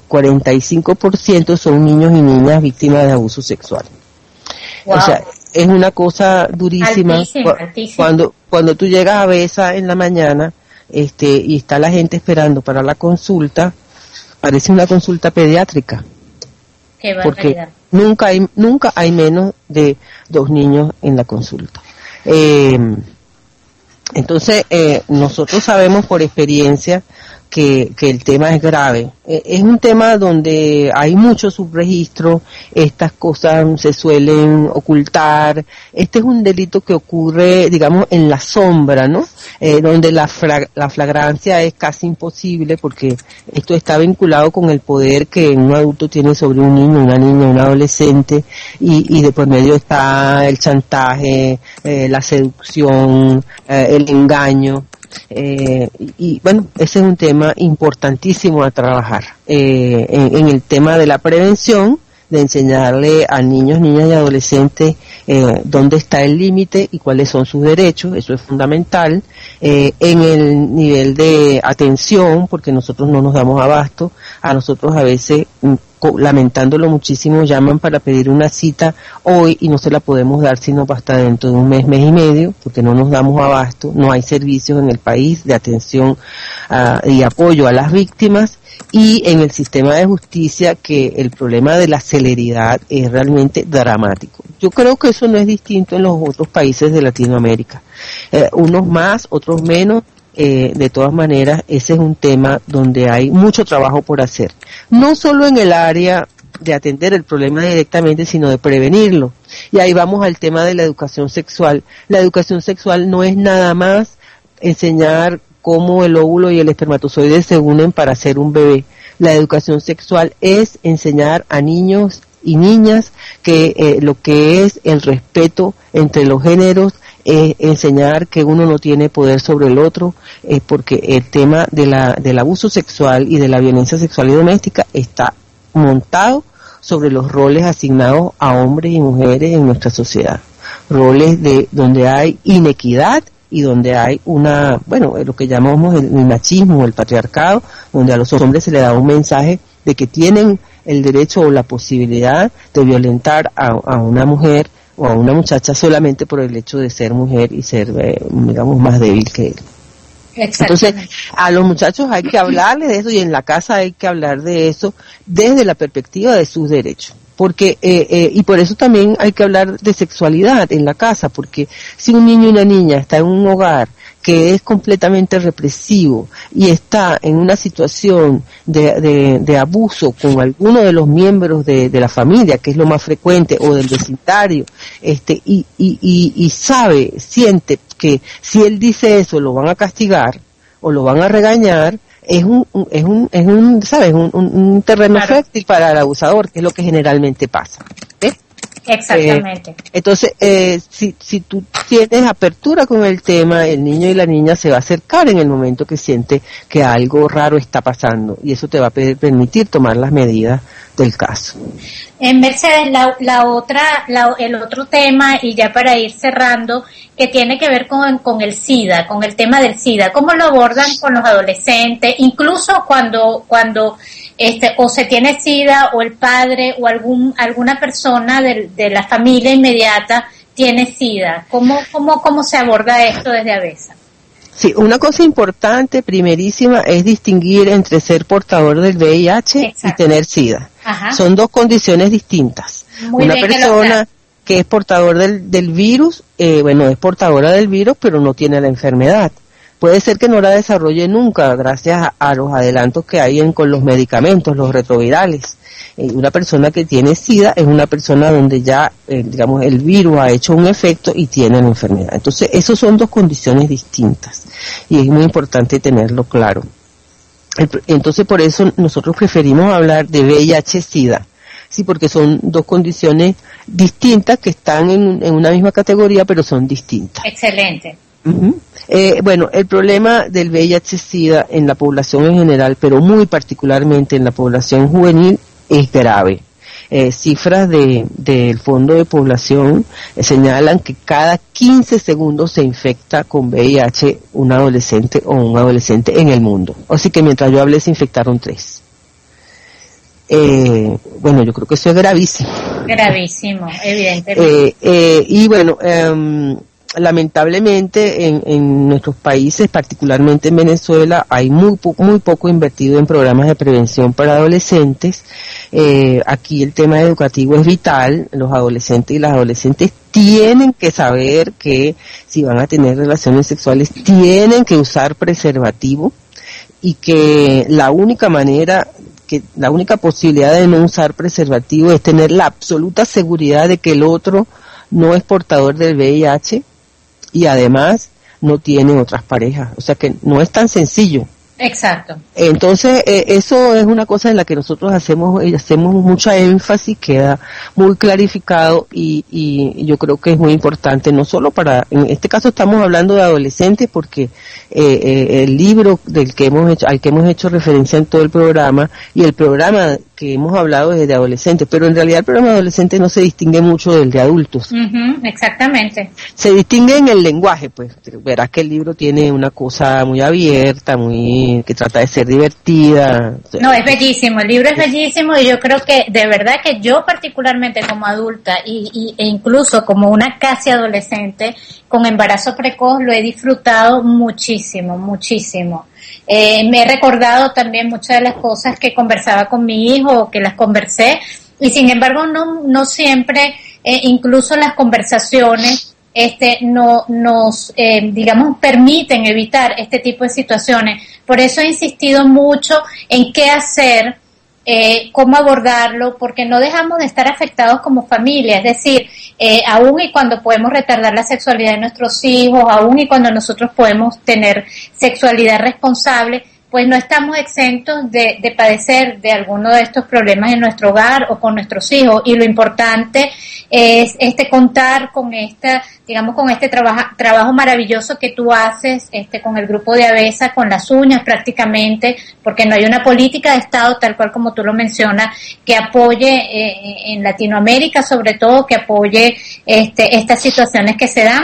45% son niños y niñas víctimas de abuso sexual. Wow. O sea, es una cosa durísima. Altísima. Cuando tú llegas a ABESA en la mañana, y está la gente esperando para la consulta, parece una consulta pediátrica. Qué barbaridad. Porque nunca hay menos de 2 niños en la consulta. Entonces, nosotros sabemos por experiencia que el tema es grave. Es un tema donde hay mucho subregistro, estas cosas se suelen ocultar. Este es un delito que ocurre, digamos, en la sombra, ¿no? Donde la flagrancia es casi imposible porque esto está vinculado con el poder que un adulto tiene sobre un niño, una niña, un adolescente, y de por medio está el chantaje, la seducción, el engaño. Y bueno, ese es un tema importantísimo a trabajar en el tema de la prevención, de enseñarle a niños, niñas y adolescentes dónde está el límite y cuáles son sus derechos. Eso es fundamental. En el nivel de atención, porque nosotros no nos damos abasto, a nosotros a veces, lamentándolo muchísimo, llaman para pedir una cita hoy y no se la podemos dar sino hasta dentro de un mes, mes y medio, porque no nos damos abasto. No hay servicios en el país de atención y apoyo a las víctimas. Y en el sistema de justicia, que el problema de la celeridad es realmente dramático. Yo creo que eso no es distinto en los otros países de Latinoamérica. Unos más, otros menos. De todas maneras, ese es un tema donde hay mucho trabajo por hacer. No solo en el área de atender el problema directamente, sino de prevenirlo. Y ahí vamos al tema de la educación sexual. La educación sexual no es nada más enseñar cómo el óvulo y el espermatozoide se unen para hacer un bebé. La educación sexual es enseñar a niños y niñas que lo que es el respeto entre los géneros, enseñar que uno no tiene poder sobre el otro, porque el tema del abuso sexual y de la violencia sexual y doméstica está montado sobre los roles asignados a hombres y mujeres en nuestra sociedad. Roles donde hay inequidad y donde hay lo que llamamos el machismo, el patriarcado, donde a los hombres se les da un mensaje de que tienen el derecho o la posibilidad de violentar a una mujer o a una muchacha solamente por el hecho de ser mujer y ser, digamos, más débil que él. Entonces, a los muchachos hay que hablarles de eso y en la casa hay que hablar de eso desde la perspectiva de sus derechos. Porque, y por eso también hay que hablar de sexualidad en la casa, porque si un niño y una niña está en un hogar que es completamente represivo y está en una situación de abuso con alguno de los miembros de la familia, que es lo más frecuente, o del vecindario, y siente que si él dice eso lo van a castigar o lo van a regañar, es un terreno fértil para el abusador, que es lo que generalmente pasa. ¿Ves? Exactamente. Entonces, si tú tienes apertura con el tema, el niño y la niña se va a acercar en el momento que siente que algo raro está pasando, y eso te va a permitir tomar las medidas del caso. Mercedes, el otro tema, y ya para ir cerrando, que tiene que ver con el SIDA, con el tema del SIDA. ¿Cómo lo abordan con los adolescentes? Incluso cuando o se tiene SIDA, o el padre o alguna persona de la familia inmediata tiene SIDA. ¿Cómo se aborda esto desde AVESA? Sí, una cosa importante, primerísima, es distinguir entre ser portador del VIH Exacto. y tener SIDA. Ajá. Son dos condiciones distintas. Muy una persona que es portador del virus, es portadora del virus, pero no tiene la enfermedad. Puede ser que no la desarrolle nunca, gracias a los adelantos que hay con los medicamentos, los retrovirales. Una persona que tiene SIDA es una persona donde ya, el virus ha hecho un efecto y tiene la enfermedad. Entonces, esas son dos condiciones distintas y es muy importante tenerlo claro. Entonces, por eso nosotros preferimos hablar de VIH-SIDA, sí, porque son dos condiciones distintas que están en una misma categoría, pero son distintas. Excelente. Uh-huh. El problema del VIH-SIDA en la población en general, pero muy particularmente en la población juvenil, es grave. Cifras del Fondo de Población señalan que cada 15 segundos se infecta con VIH un adolescente o un adolescente en el mundo. Así que mientras yo hablé se infectaron 3. Yo creo que eso es gravísimo. Gravísimo, evidentemente. lamentablemente en nuestros países, particularmente en Venezuela, hay muy poco invertido en programas de prevención para adolescentes. Aquí el tema educativo es vital. Los adolescentes y las adolescentes tienen que saber que si van a tener relaciones sexuales tienen que usar preservativo, y que la única posibilidad de no usar preservativo es tener la absoluta seguridad de que el otro no es portador del VIH y además no tiene otras parejas. O sea que no es tan sencillo. Exacto. Entonces, eso es una cosa en la que nosotros hacemos mucha énfasis, queda muy clarificado y yo creo que es muy importante, no solo en este caso estamos hablando de adolescentes porque el libro al que hemos hecho referencia en todo el programa y el programa que hemos hablado es de adolescentes, pero en realidad el programa de adolescentes no se distingue mucho del de adultos. Exactamente. Se distingue en el lenguaje, pues verás que el libro tiene una cosa muy abierta, que trata de ser divertida. No, es bellísimo, el libro es bellísimo y yo creo que de verdad que yo particularmente como adulta e incluso como una casi adolescente con embarazo precoz lo he disfrutado muchísimo. Me he recordado también muchas de las cosas que conversaba con mi hijo o que las conversé y sin embargo no siempre, incluso las conversaciones nos digamos permiten evitar este tipo de situaciones. Por eso he insistido mucho en qué hacer, cómo abordarlo, porque no dejamos de estar afectados como familia, es decir, aún y cuando podemos retardar la sexualidad de nuestros hijos, aún y cuando nosotros podemos tener sexualidad responsable, pues no estamos exentos de padecer de alguno de estos problemas en nuestro hogar o con nuestros hijos, y lo importante es contar con con este trabajo maravilloso que tú haces con el grupo de ABESA, con las uñas prácticamente, porque no hay una política de Estado tal cual como tú lo mencionas que apoye en Latinoamérica, sobre todo que apoye estas situaciones que se dan.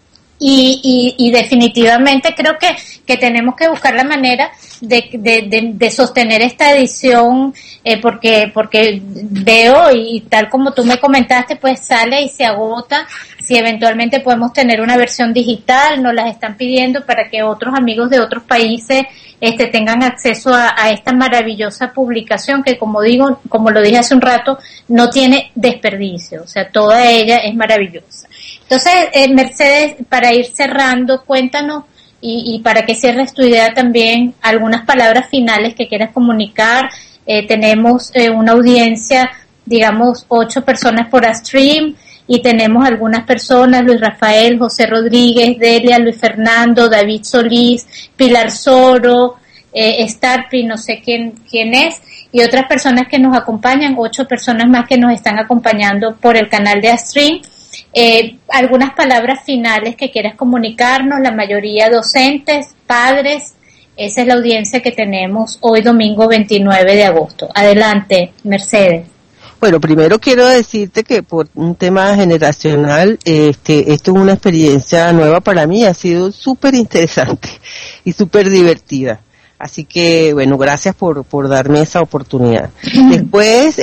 Y definitivamente creo que tenemos que buscar la manera de sostener esta edición, porque veo y tal como tú me comentaste, pues sale y se agota. Si eventualmente podemos tener una versión digital, nos las están pidiendo para que otros amigos de otros países tengan acceso a esta maravillosa publicación que, como lo dije hace un rato, no tiene desperdicio, o sea, toda ella es maravillosa. Entonces, Mercedes, para ir cerrando, cuéntanos y para que cierres tu idea también, algunas palabras finales que quieras comunicar. Tenemos una audiencia, digamos, 8 personas por stream, y tenemos algunas personas, Luis Rafael, José Rodríguez, Delia, Luis Fernando, David Solís, Pilar Soro, Starpi, no sé quién es, y otras personas que nos acompañan, 8 personas más que nos están acompañando por el canal de Stream. Algunas palabras finales que quieras comunicarnos, la mayoría docentes, padres. Esa es la audiencia que tenemos hoy domingo 29 de agosto. Adelante, Mercedes. Bueno, primero quiero decirte que por un tema generacional, esto es una experiencia nueva para mí, ha sido súper interesante y súper divertida. Así que, bueno, gracias por darme esa oportunidad. Después,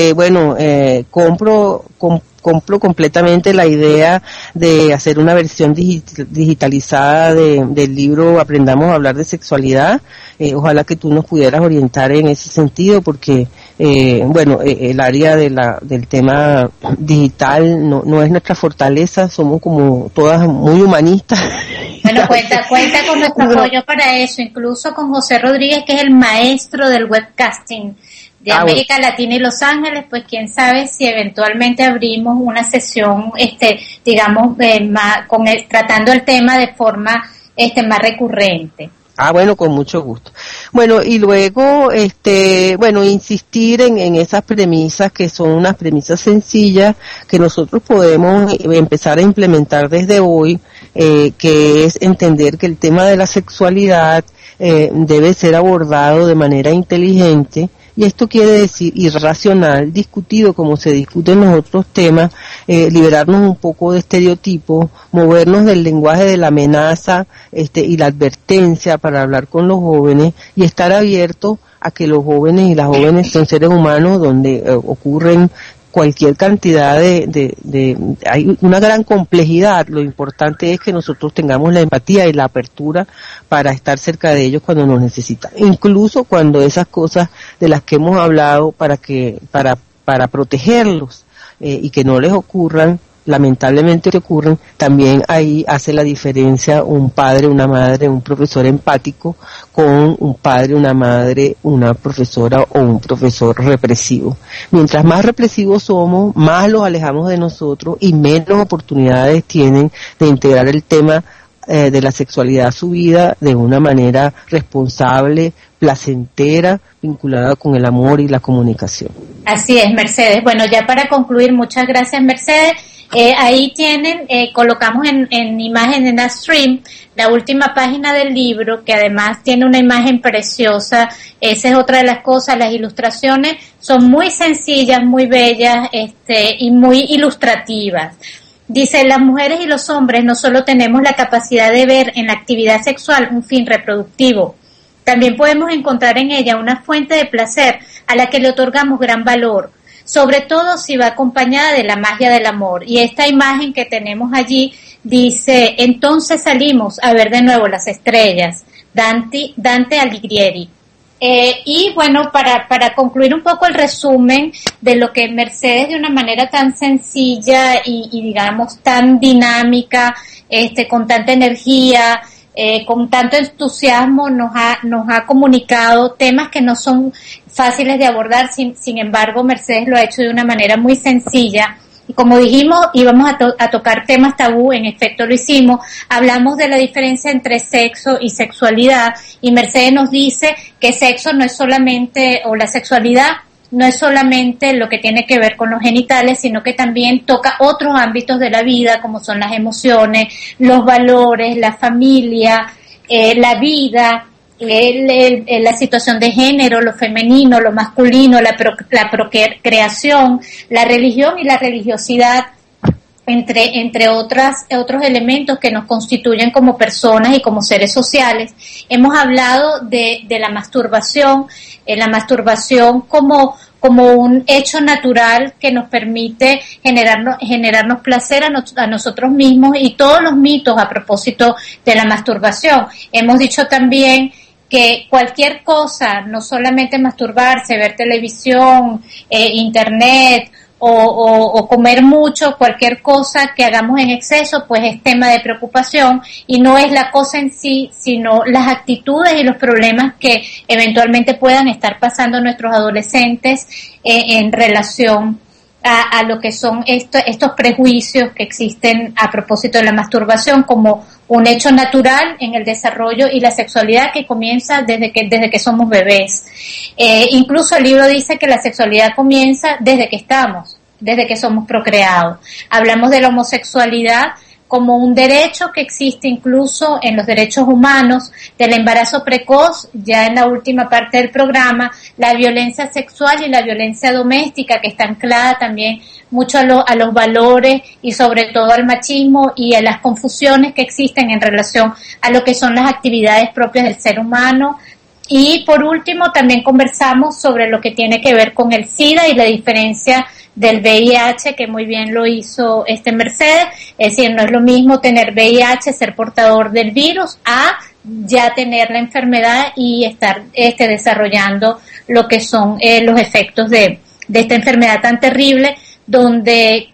compro completamente la idea de hacer una versión digitalizada del libro Aprendamos a hablar de sexualidad. Ojalá que tú nos pudieras orientar en ese sentido, porque el área del tema digital no es nuestra fortaleza, somos como todas muy humanistas. Bueno, cuenta con nuestro apoyo para eso, incluso con José Rodríguez, que es el maestro del webcasting de América Latina y Los Ángeles. Pues quién sabe si eventualmente abrimos una sesión, tratando el tema de forma más recurrente. Bueno, con mucho gusto. Bueno, y luego, insistir en esas premisas que son unas premisas sencillas que nosotros podemos empezar a implementar desde hoy, que es entender que el tema de la sexualidad debe ser abordado de manera inteligente. Y esto quiere decir irracional, discutido como se discuten los otros temas, liberarnos un poco de estereotipos, movernos del lenguaje de la amenaza y la advertencia para hablar con los jóvenes y estar abiertos a que los jóvenes y las jóvenes son seres humanos donde ocurren cualquier cantidad hay una gran complejidad. Lo importante es que nosotros tengamos la empatía y la apertura para estar cerca de ellos cuando nos necesitan, incluso cuando esas cosas de las que hemos hablado para protegerlos y que no les ocurran, lamentablemente ocurren, también ahí hace la diferencia un padre, una madre, un profesor empático con un padre, una madre, una profesora o un profesor represivo. Mientras más represivos somos, más los alejamos de nosotros y menos oportunidades tienen de integrar el tema de la sexualidad a su vida de una manera responsable, placentera, vinculada con el amor y la comunicación. Así es, Mercedes. Bueno, ya para concluir, muchas gracias, Mercedes. Ahí tienen, colocamos en imagen en la stream la última página del libro, que además tiene una imagen preciosa. Esa es otra de las cosas, las ilustraciones son muy sencillas, muy bellas, y muy ilustrativas. Dice, las mujeres y los hombres no solo tenemos la capacidad de ver en la actividad sexual un fin reproductivo, también podemos encontrar en ella una fuente de placer a la que le otorgamos gran valor, sobre todo si va acompañada de la magia del amor. Y esta imagen que tenemos allí dice, entonces salimos a ver de nuevo las estrellas, Dante Alighieri. Y bueno, para concluir un poco el resumen de lo que Mercedes de una manera tan sencilla y digamos tan dinámica, con tanta energía, con tanto entusiasmo nos ha comunicado temas que no son fáciles de abordar, sin embargo Mercedes lo ha hecho de una manera muy sencilla. Y como dijimos, íbamos a tocar temas tabú, en efecto lo hicimos, hablamos de la diferencia entre sexo y sexualidad, y Mercedes nos dice que sexo no es solamente, o la sexualidad no es solamente lo que tiene que ver con los genitales, sino que también toca otros ámbitos de la vida, como son las emociones, los valores, la familia, la vida, la situación de género, lo femenino, lo masculino, la procreación, la religión y la religiosidad, entre otros elementos que nos constituyen como personas y como seres sociales. Hemos hablado de la masturbación como un hecho natural que nos permite generarnos placer a nosotros mismos, y todos los mitos a propósito de la masturbación. Hemos dicho también que cualquier cosa, no solamente masturbarse, ver televisión, internet o comer mucho, cualquier cosa que hagamos en exceso, pues es tema de preocupación, y no es la cosa en sí, sino las actitudes y los problemas que eventualmente puedan estar pasando nuestros adolescentes en relación a lo que son estos prejuicios que existen a propósito de la masturbación como un hecho natural en el desarrollo y la sexualidad que comienza desde que somos bebés. Incluso el libro dice que la sexualidad comienza desde que somos procreados. Hablamos de la homosexualidad como un derecho que existe incluso en los derechos humanos, del embarazo precoz, ya en la última parte del programa, la violencia sexual y la violencia doméstica, que está anclada también mucho a los valores y sobre todo al machismo y a las confusiones que existen en relación a lo que son las actividades propias del ser humano. Y por último también conversamos sobre lo que tiene que ver con el SIDA y la diferencia del VIH, que muy bien lo hizo Mercedes. Es decir, no es lo mismo tener VIH, ser portador del virus, a ya tener la enfermedad y estar desarrollando lo que son los efectos de esta enfermedad tan terrible, donde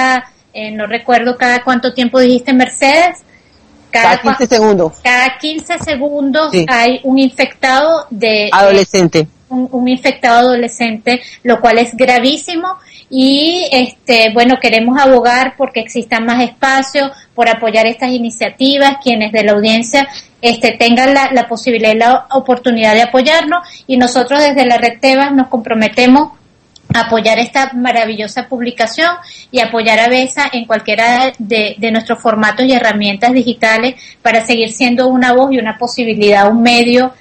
no recuerdo cada cuánto tiempo dijiste, Mercedes, cada 15 segundos. Cada 15 segundos sí. Hay un infectado adolescente. Un infectado adolescente, lo cual es gravísimo. Y bueno, queremos abogar porque existan más espacios, por apoyar estas iniciativas, quienes de la audiencia tengan la posibilidad y la oportunidad de apoyarnos, y nosotros desde la Red Tebas nos comprometemos a apoyar esta maravillosa publicación y apoyar a BESA en cualquiera de nuestros formatos y herramientas digitales para seguir siendo una voz y una posibilidad, un medio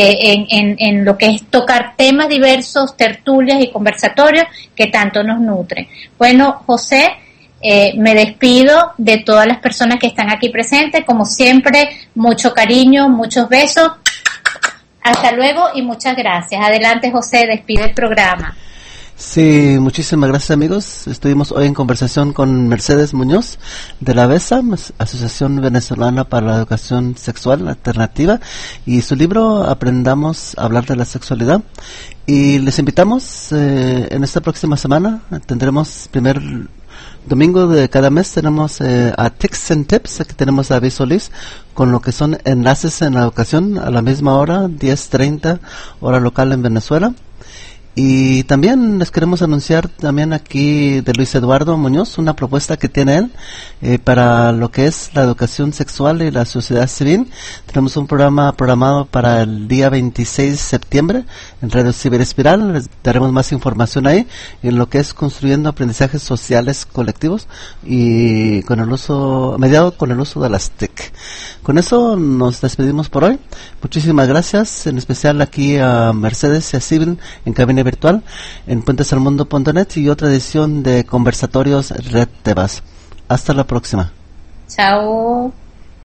en lo que es tocar temas diversos, tertulias y conversatorios que tanto nos nutren. Bueno, José, me despido de todas las personas que están aquí presentes. Como siempre, mucho cariño, muchos besos. Hasta luego y muchas gracias. Adelante, José, despide el programa. Sí, muchísimas gracias, amigos. Estuvimos hoy en conversación con Mercedes Muñoz de la AVESA, Asociación Venezolana para la Educación Sexual Alternativa, y su libro Aprendamos a hablar de la sexualidad. Y les invitamos en esta próxima semana, tendremos primer domingo de cada mes, tenemos a Tics and Tips, aquí tenemos a David Solís con lo que son enlaces en la educación a la misma hora, 10:30 hora local en Venezuela. Y también les queremos anunciar también aquí de Luis Eduardo Muñoz una propuesta que tiene él para lo que es la educación sexual y la sociedad civil. Tenemos un programa programado para el día 26 de septiembre en Radio Ciberespiral. Les daremos más información ahí en lo que es construyendo aprendizajes sociales colectivos y con el uso mediado con el uso de las TIC. Con eso nos despedimos por hoy. Muchísimas gracias, en especial aquí a Mercedes y a Sibyl en cabina virtual en puentesalmundo.net y otra edición de Conversatorios Red Tebas. Hasta la próxima. Chao.